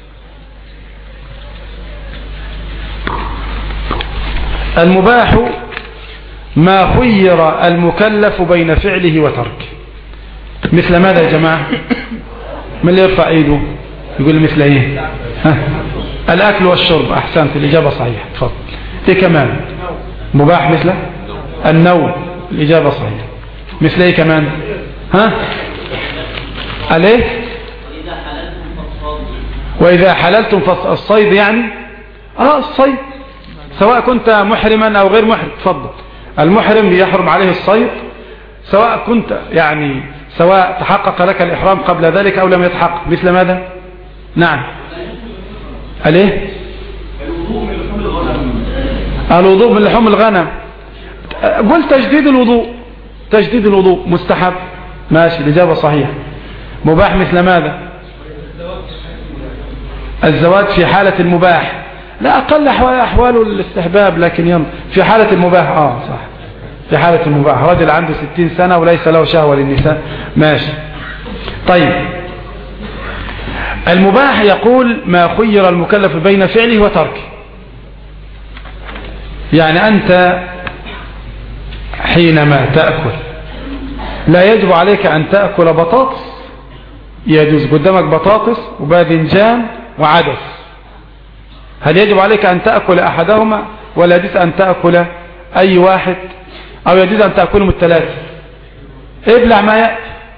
المباح ما خير المكلف بين فعله وتركه. مثل ماذا يا جماعة؟ من اللي يرفع ايده يقول مثل ايه؟ ها؟ الاكل والشرب. احسنت، الاجابة صحيحة. تفضل. ايه كمان مباح؟ مثل النوم. الاجابة صحيحة. مثل ايه كمان؟ ها؟ عليه واذا حللتم فالصيد، يعني اه الصيد سواء كنت محرما او غير محرم. تفضل. المحرم يحرم عليه الصيد سواء كنت يعني سواء تحقق لك الإحرام قبل ذلك أو لم يتحقق. مثل ماذا؟ نعم. عليه الوضوء من لحوم الغنم. قل تجديد الوضوء. تجديد الوضوء مستحب. ماشي، الإجابة صحيحة. مباح مثل ماذا؟ الزواج في حالة المباح، لا أقل أحواله الاستحباب، لكن يوم في حالة المباح. آه صح، في حالة المباح. رجل عنده ستين سنة وليس له شهوة للنساء. ماشي. طيب، المباح يقول ما خير المكلف بين فعله وتركه. يعني أنت حينما تأكل لا يجب عليك أن تأكل بطاطس يجوز. قدامك بطاطس وباذنجان وعدس، هل يجب عليك أن تأكل أحدهما ولا يجوز أن تأكل أي واحد، أو يجوز أن تأكلهم الثلاثة؟ ابلع ما يأتي،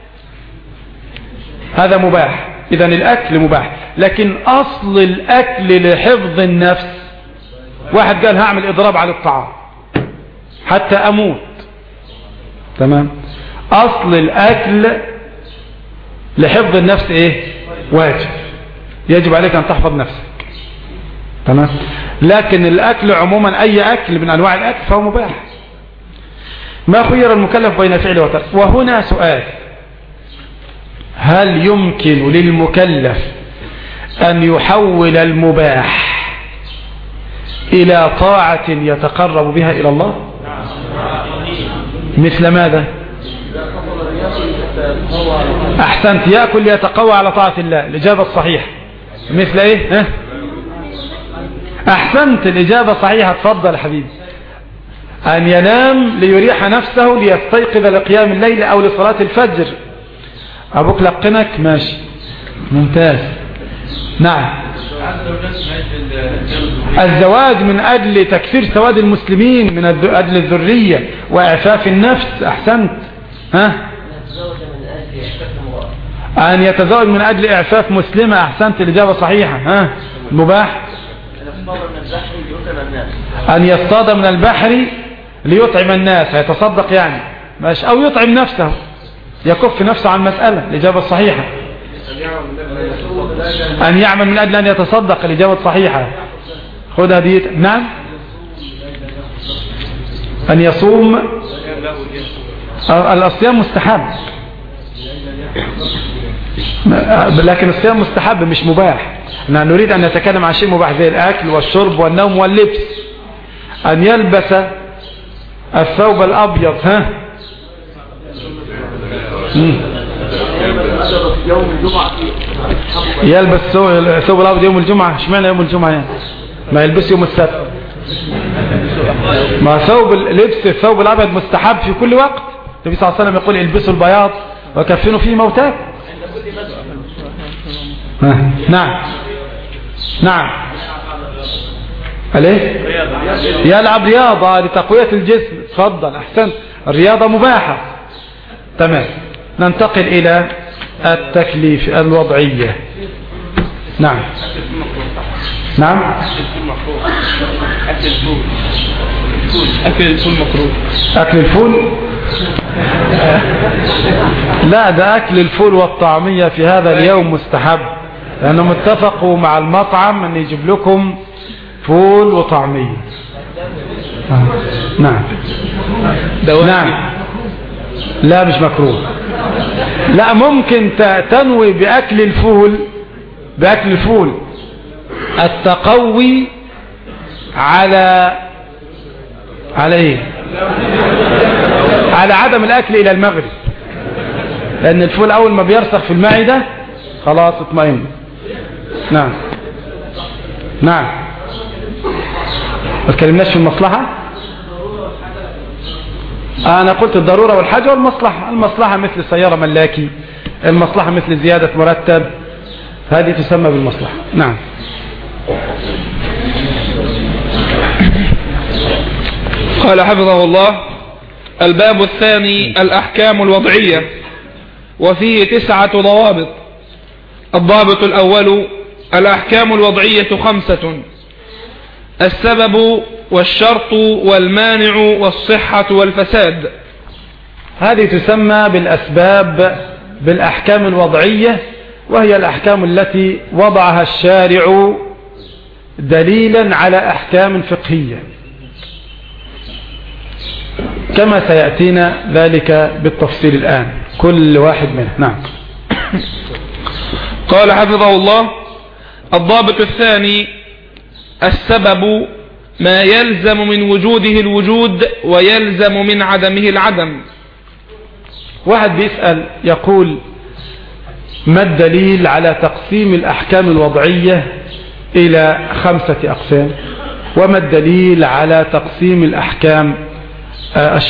هذا مباح. إذن الأكل مباح، لكن أصل الأكل لحفظ النفس. واحد قال هعمل إضراب على الطعام حتى أموت، تمام. أصل الأكل لحفظ النفس إيه؟ واجب، يجب عليك أن تحفظ نفسك، تمام. لكن الأكل عموما أي أكل من أنواع الأكل فهو مباح. ما خير المكلف بين فعل وترك. وهنا سؤال: هل يمكن للمكلف أن يحول المباح إلى طاعة يتقرب بها إلى الله؟ مثل ماذا؟ أحسنت، يأكل ليتقوى على طاعة الله. الإجابة الصحيحة مثل إيه؟ ها؟ أحسنت، الإجابة صحيحة. تفضل حبيبي. أن ينام ليريح نفسه ليستيقظ لقيام الليل أو لصلاة الفجر. أبوك لقنك، ماشي، ممتاز. نعم. الزواج من أجل تكثير سواد المسلمين، من أجل الذرية وإعفاف النفس. أحسنت. ها؟ أن يتزوج من أجل إعفاف مسلمة. أحسنت، الإجابة صحيحة. ها؟ مباح. أن يصطاد من البحر ليطعم الناس، هيتصدق يعني، ماشي، أو يطعم نفسه، يكف نفسه عن مسألة. الإجابة الصحيحة. أن يعمل من أجل أن يتصدق. الإجابة الصحيحة. خذ هدية. نعم. أن يصوم. الصيام مستحب، لكن الصيام مستحب مش مباح. نحن نريد أن نتكلم عن شيء مباح زي الأكل والشرب والنوم واللبس. أن يلبس الثوب الأبيض. ها؟ يلبس الثوب الأبيض يوم الجمعة. اشمعنى يوم الجمعة يعني؟ ما يلبس يوم السبت. ما ثوب لبس الثوب الأبيض مستحب في كل وقت. النبي صلى الله عليه وسلم يقول البسوا البياض وكفنوا فيه موتاكم. نعم نعم. عليه يلعب رياضة لتقوية الجسم. تفضل. أحسن، الرياضة مباحة. تمام. ننتقل إلى التكليف الوضعية. نعم نعم. أكل الفول مكروه. أكل الفول؟ لا، ده أكل الفول والطعمية في هذا اليوم مستحب، لأنهم اتفقوا مع المطعم أن يجيب لكم فول وطعمية. نعم نعم. لا مش مكروه. لا، ممكن تنوي بأكل الفول، بأكل الفول التقوي على على ايه؟ على عدم الأكل إلى المغرب، لأن الفول أول ما بيرسخ في المعدة خلاص اطمئن. نعم نعم. ما تكلمناش في المصلحة. أنا قلت الضرورة والحاجة والمصلحة. المصلحة مثل سيارة ملاكي، المصلحة مثل زيادة مرتب، هذه تسمى بالمصلحة. نعم. قال حفظه الله: الباب الثاني الأحكام الوضعية، وفيه تسعة ضوابط. الضابط الأول: الأحكام الوضعية خمسة: السبب والشرط والمانع والصحة والفساد. هذه تسمى بالأسباب بالأحكام الوضعية، وهي الأحكام التي وضعها الشارع دليلا على أحكام فقهية، كما سيأتينا ذلك بالتفصيل الآن كل واحد منه. نعم. قال حفظه الله: الضابط الثاني: السبب ما يلزم من وجوده الوجود ويلزم من عدمه العدم. واحد بيسأل يقول: ما الدليل على تقسيم الأحكام الوضعية إلى خمسة أقسام؟ وما الدليل على تقسيم الأحكام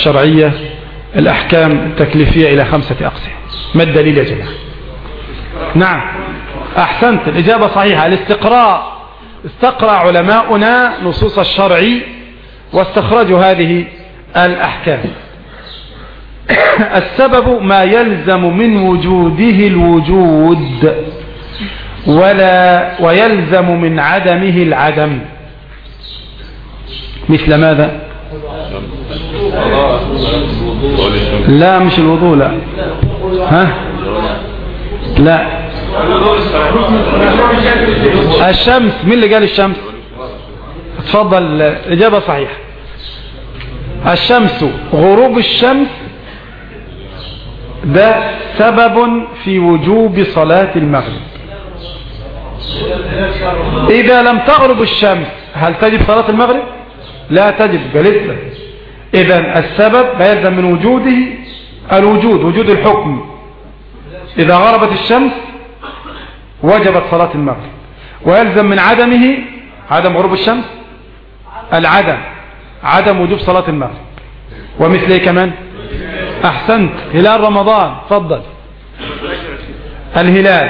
الشرعية الأحكام التكليفية إلى خمسة أقسام؟ ما الدليل يا جماعة؟ نعم أحسنت، الإجابة صحيحة. الاستقراء، استقرأ علماؤنا نصوص الشرع واستخرجوا هذه الأحكام. السبب ما يلزم من وجوده الوجود ولا ويلزم من عدمه العدم. مثل ماذا؟ لا مش الوضوء، لا. ها؟ لا، الشمس. مين اللي قال الشمس؟ اتفضل، الإجابة صحيحة. الشمس، غروب الشمس ده سبب في وجوب صلاة المغرب. إذا لم تغرب الشمس هل تجب صلاة المغرب؟ لا تجب. قالت لك إذن السبب لا يلزم من وجوده الوجود، وجود الحكم. إذا غربت الشمس وجبت صلاة المغرب، ويلزم من عدمه، عدم غروب الشمس، العدم، عدم وجوب صلاة المغرب. ومثله كمان. أحسنت، هلال رمضان. فضل. الهلال،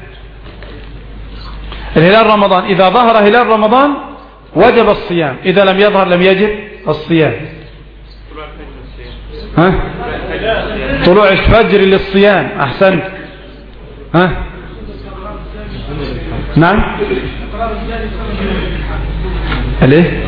الهلال رمضان إذا ظهر هلال رمضان وجب الصيام، إذا لم يظهر لم يجب الصيام. ها؟ طلوع الفجر للصيام. أحسنت. ها؟ نعم. الايه؟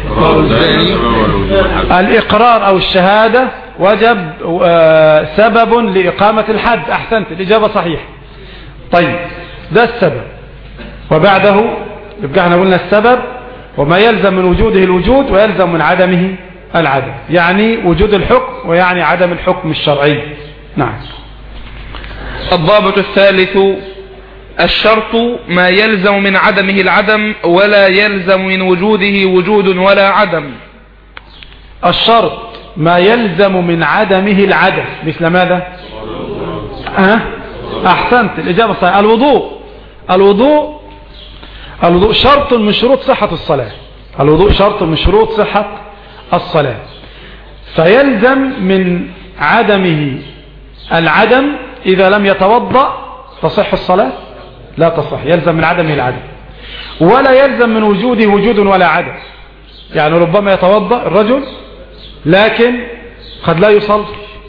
الإقرار أو الشهادة وجب سبب لإقامة الحد. أحسنت، الإجابة صحيح. طيب، ده السبب. وبعده يبقى احنا قلنا السبب وما يلزم من وجوده الوجود ويلزم من عدمه العدم، يعني وجود الحكم ويعني عدم الحكم الشرعي. نعم. الضابط الثالث: الشرط ما يلزم من عدمه العدم ولا يلزم من وجوده وجود ولا عدم. الشرط ما يلزم من عدمه العدم. مثل ماذا؟ أه؟ أحسنت، الإجابة صحيحة. الوضوء، الوضوء الوضوء شرط من شروط صحة الصلاة. الوضوء شرط من شروط صحة الصلاة، فيلزم من عدمه العدم. إذا لم يتوضأ تصح الصلاة؟ لا تصح، يلزم من عدمه العدم. ولا يلزم من وجوده وجود ولا عدم، يعني ربما يتوضأ الرجل لكن قد لا يصلي،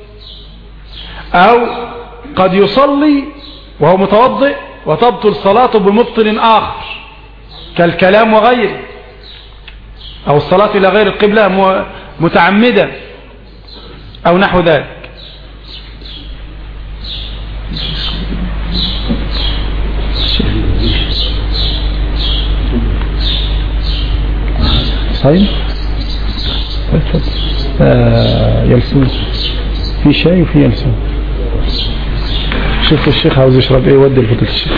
أو قد يصلي وهو متوضئ وتبطل صلاته بمبطل آخر كالكلام وغيره، أو الصلاة إلى غير القبلة متعمدا أو نحو ذلك. صحيح. آه يلسون في شاي وفي يلسون. شوف الشيخ عاوز يشرب ايه، ودي الفضل الشيخ.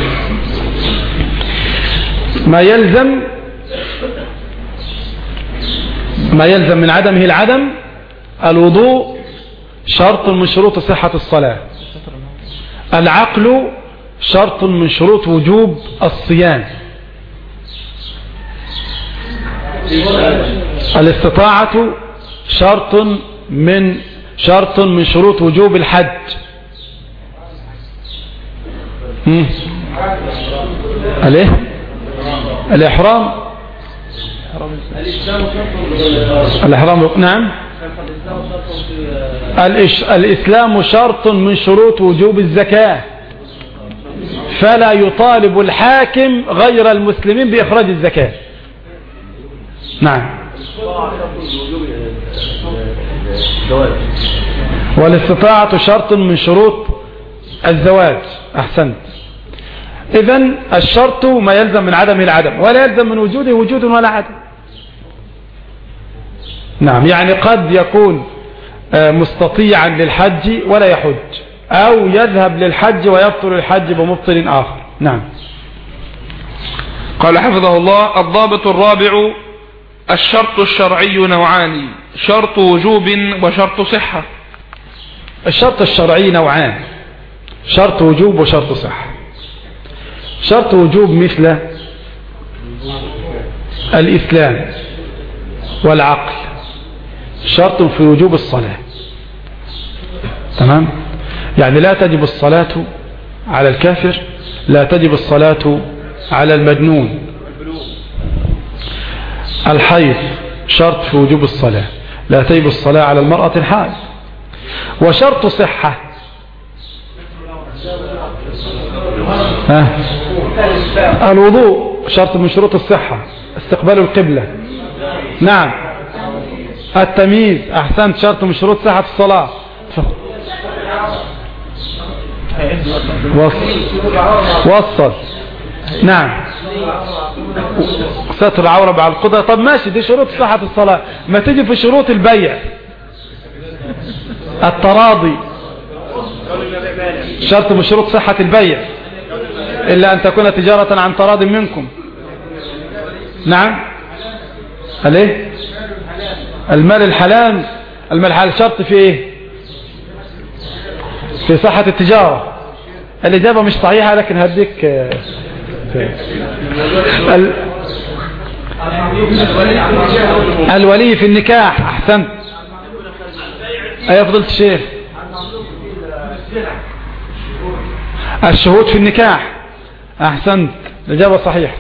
ما يلزم ما يلزم من عدمه العدم. الوضوء شرط من شروط صحة الصلاة. العقل شرط من شروط وجوب الصيام. الاستطاعة شرط من شرط من شروط وجوب الحج. الايه؟ الإحرام. الإحرام. نعم. الإسلام شرط من شروط وجوب الزكاة، فلا يطالب الحاكم غير المسلمين بإخراج الزكاة. نعم. والاستطاعة شرط من شروط الزواج. أحسنت. إذن الشرط ما يلزم من عدمه العدم ولا يلزم من وجوده وجود ولا عدم. نعم، يعني قد يكون مستطيعا للحج ولا يحج، أو يذهب للحج ويبطل الحج بمبطل آخر. نعم. قال حفظه الله: الضابط الرابع: الشرط الشرعي نوعان، شرط وجوب وشرط صحة. الشرط الشرعي نوعان، شرط وجوب وشرط صحة. شرط وجوب مثل الإسلام والعقل، شرط في وجوب الصلاة. تمام، يعني لا تجب الصلاة على الكافر لا تجب الصلاة على المجنون. الحيض شرط في وجوب الصلاة، لا تجب الصلاة على المرأة الحائض. وشرط صحة ها الوضوء شرط من شروط الصحة. استقبال القبلة، نعم. التمييز، أحسنت، شرط من شروط صحة الصلاة. وصل وصل نعم. ستر العورة مع القدرة. طب ماشي، دي شروط صحة الصلاة. ما تيجي في شروط البيع. التراضي شرط من شروط صحة البيع، إلا أن تكون تجارة عن تراض منكم. نعم. الايه؟ المال الحلال. المال الحلال شرط في ايه؟ في صحة التجارة. الإجابة مش صحيحة، لكن هديك في ال... الولي في النكاح. أحسنت. أي فضلت الشيخ. الشهود في النكاح. أحسنت، الإجابة صحيحة.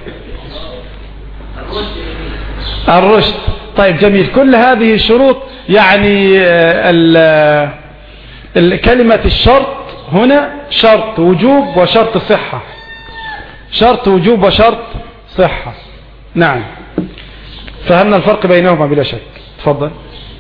الرشد. طيب جميل. كل هذه الشروط يعني ال ال كلمة الشرط هنا شرط وجوب وشرط صحة. شرط وجوب وشرط صحة. نعم، فهمنا الفرق بينهما بلا شك. تفضل.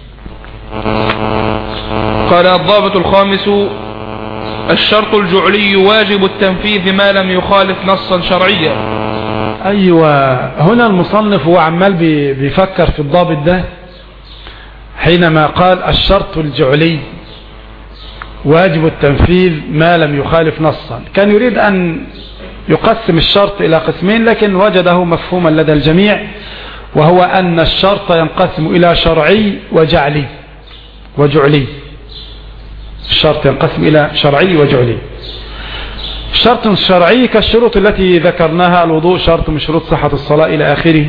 قال الضابط الخامس: الشرط الجعلي واجب التنفيذ ما لم يخالف نصا شرعيا. أيوة، هنا المصنف هو عمال بيفكر في الضابط ده حينما قال الشرط الجعلي واجب التنفيذ ما لم يخالف نصا. كان يريد أن يقسم الشرط إلى قسمين، لكن وجده مفهوما لدى الجميع، وهو أن الشرط ينقسم إلى شرعي وجعلي وجعلي. الشرط ينقسم إلى شرعي وجعلي. الشرط الشرعي كالشروط التي ذكرناها: الوضوء شرط من شروط صحة الصلاة إلى آخره.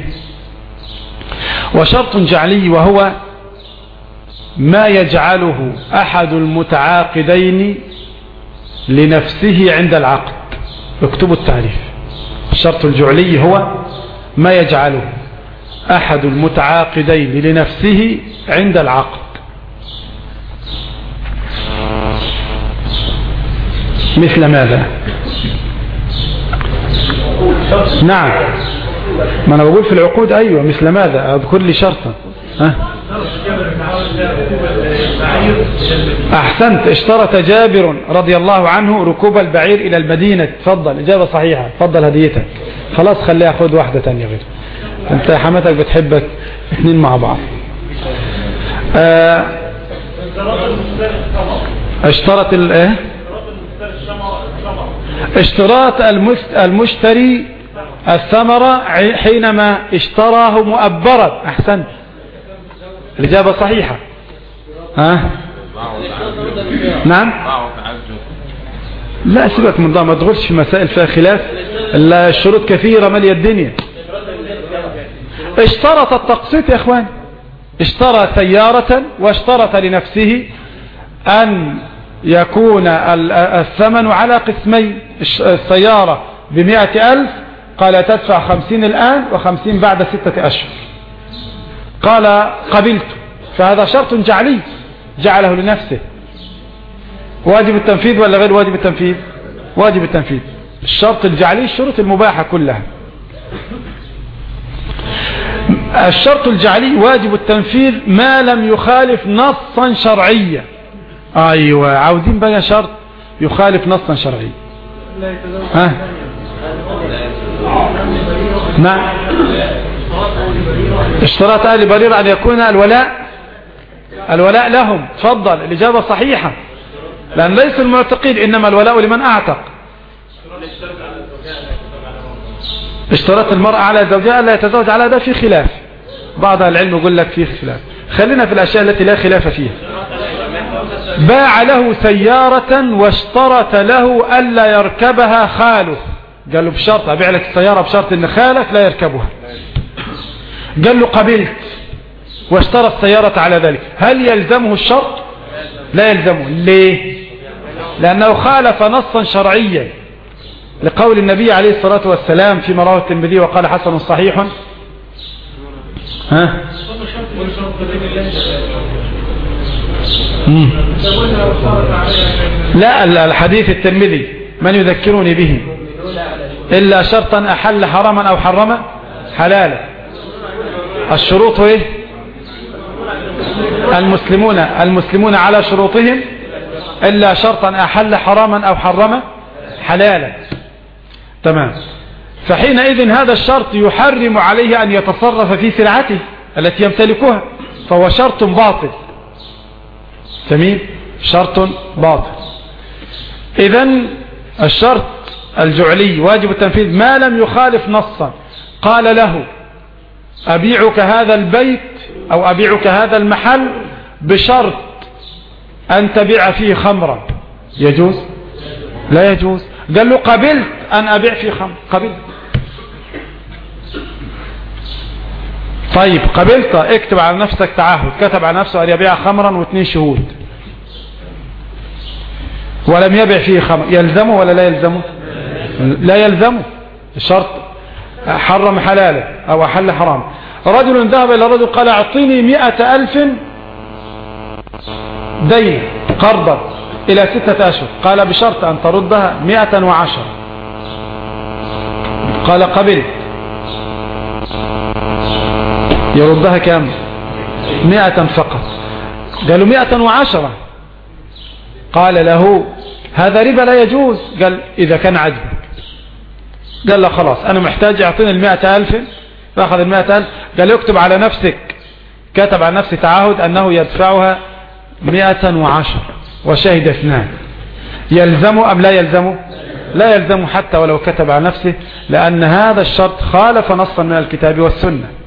وشرط جعلي وهو ما يجعله أحد المتعاقدين لنفسه عند العقد. اكتبوا التعريف. الشرط الجعلي هو ما يجعله أحد المتعاقدين لنفسه عند العقد. مثل ماذا؟ نعم، ما أنا بقول في العقود. أيوة، مثل ماذا؟ أذكر لي شرطا. ها؟ أحسنت، اشترط جابر رضي الله عنه ركوب البعير إلى المدينة. تفضل، إجابة صحيحة. تفضل هديتك. خلاص، خليها خذ واحدة تانية غير. أنت حماتك بتحبك اثنين مع بعض. آه اشترط الايه؟ اشتراط المشتري الثمرة حينما اشتراه مؤبرا. أحسنت، الإجابة صحيحة. ها؟ نعم. لا، سيبك من ضع، ما تدخلش في مسائل فيها خلاف. الشروط كثيرة مالية الدنيا. اشترط التقسيط يا اخوان. اشترى سيارة واشترط لنفسه أن يكون الثمن على قسمين. السيارة بمئة ألف، قال تدفع خمسين الآن وخمسين بعد ستة أشهر. قال قبلت، فهذا شرط جعلي جعله لنفسه. واجب التنفيذ ولا غير واجب التنفيذ؟ واجب التنفيذ. الشرط الجعلي الشروط المباحة كلها. الشرط الجعلي واجب التنفيذ ما لم يخالف نصا شرعيا. ايوه، عاوزين بقى شرط يخالف نصا شرعيا. ها؟ نعم. اشتراط اهل بريرة ان يكون الولاء الولاء لهم. تفضل، الاجابة صحيحة، لان ليس المعتقين، انما الولاء لمن اعتق. اشترط المرأة على زوجها لا يتزوج على ده في خلاف. بعض العلم يقول لك فيه خلاف. خلينا في الاشياء التي لا خلاف فيها. باع له سيارة واشترط له ألا يركبها خاله. قال له بشرط، أبيع لك السيارة بشرط ان خالك لا يركبها. قال له قبلت، واشترى السيارة على ذلك. هل يلزمه الشرط؟ لا يلزمه. ليه؟ لأنه خالف نصا شرعيا. لقول النبي عليه الصلاة والسلام فيما رواه الترمذي وقال حسن صحيح. ها مم. لا الحديث الترمذي من يذكرني به إلا شرطا أحل حراما أو حرم حلالا. الشروط ايه؟ المسلمون المسلمون على شروطهم إلا شرطا أحل حراما أو حرم حلالا. تمام. فحينئذ هذا الشرط يحرم عليه أن يتصرف في سلعته التي يمتلكها، فهو شرط باطل. تمام، شرط باطل. إذن الشرط الجعلي واجب التنفيذ ما لم يخالف نصا. قال له أبيعك هذا البيت أو أبيعك هذا المحل بشرط أن تبيع فيه خمرا، يجوز؟ لا يجوز. قال له قبلت أن أبيع فيه خمر، قبلت. طيب قبلت، اكتب على نفسك تعهد. كتب على نفسه أن يبيع خمرا واثنين شهود ولم يبيع فيه خمر، يلزمه ولا لا يلزمه؟ لا يلزمه. الشرط حرم حلالا أو أحل حرام. رجل ذهب إلى رجل قال أعطيني مئة ألف دين قرضا إلى ستة أشهر، قال بشرط أن تردها مئة وعشر. قال قبل، يردها كم؟ مئة فقط. قالوا مئة وعشرة. قال له هذا ربا لا يجوز. قال إذا كان عجبك. قال له خلاص أنا محتاج أعطيني المئة ألف. فأخذ المئة ألف. قال يكتب على نفسك، كتب على نفسه تعهد أنه يدفعها مئة وعشر وشهد اثنان. يلزمه أم لا يلزمه؟ لا يلزمه حتى ولو كتب على نفسه، لأن هذا الشرط خالف نصا من الكتاب والسنة.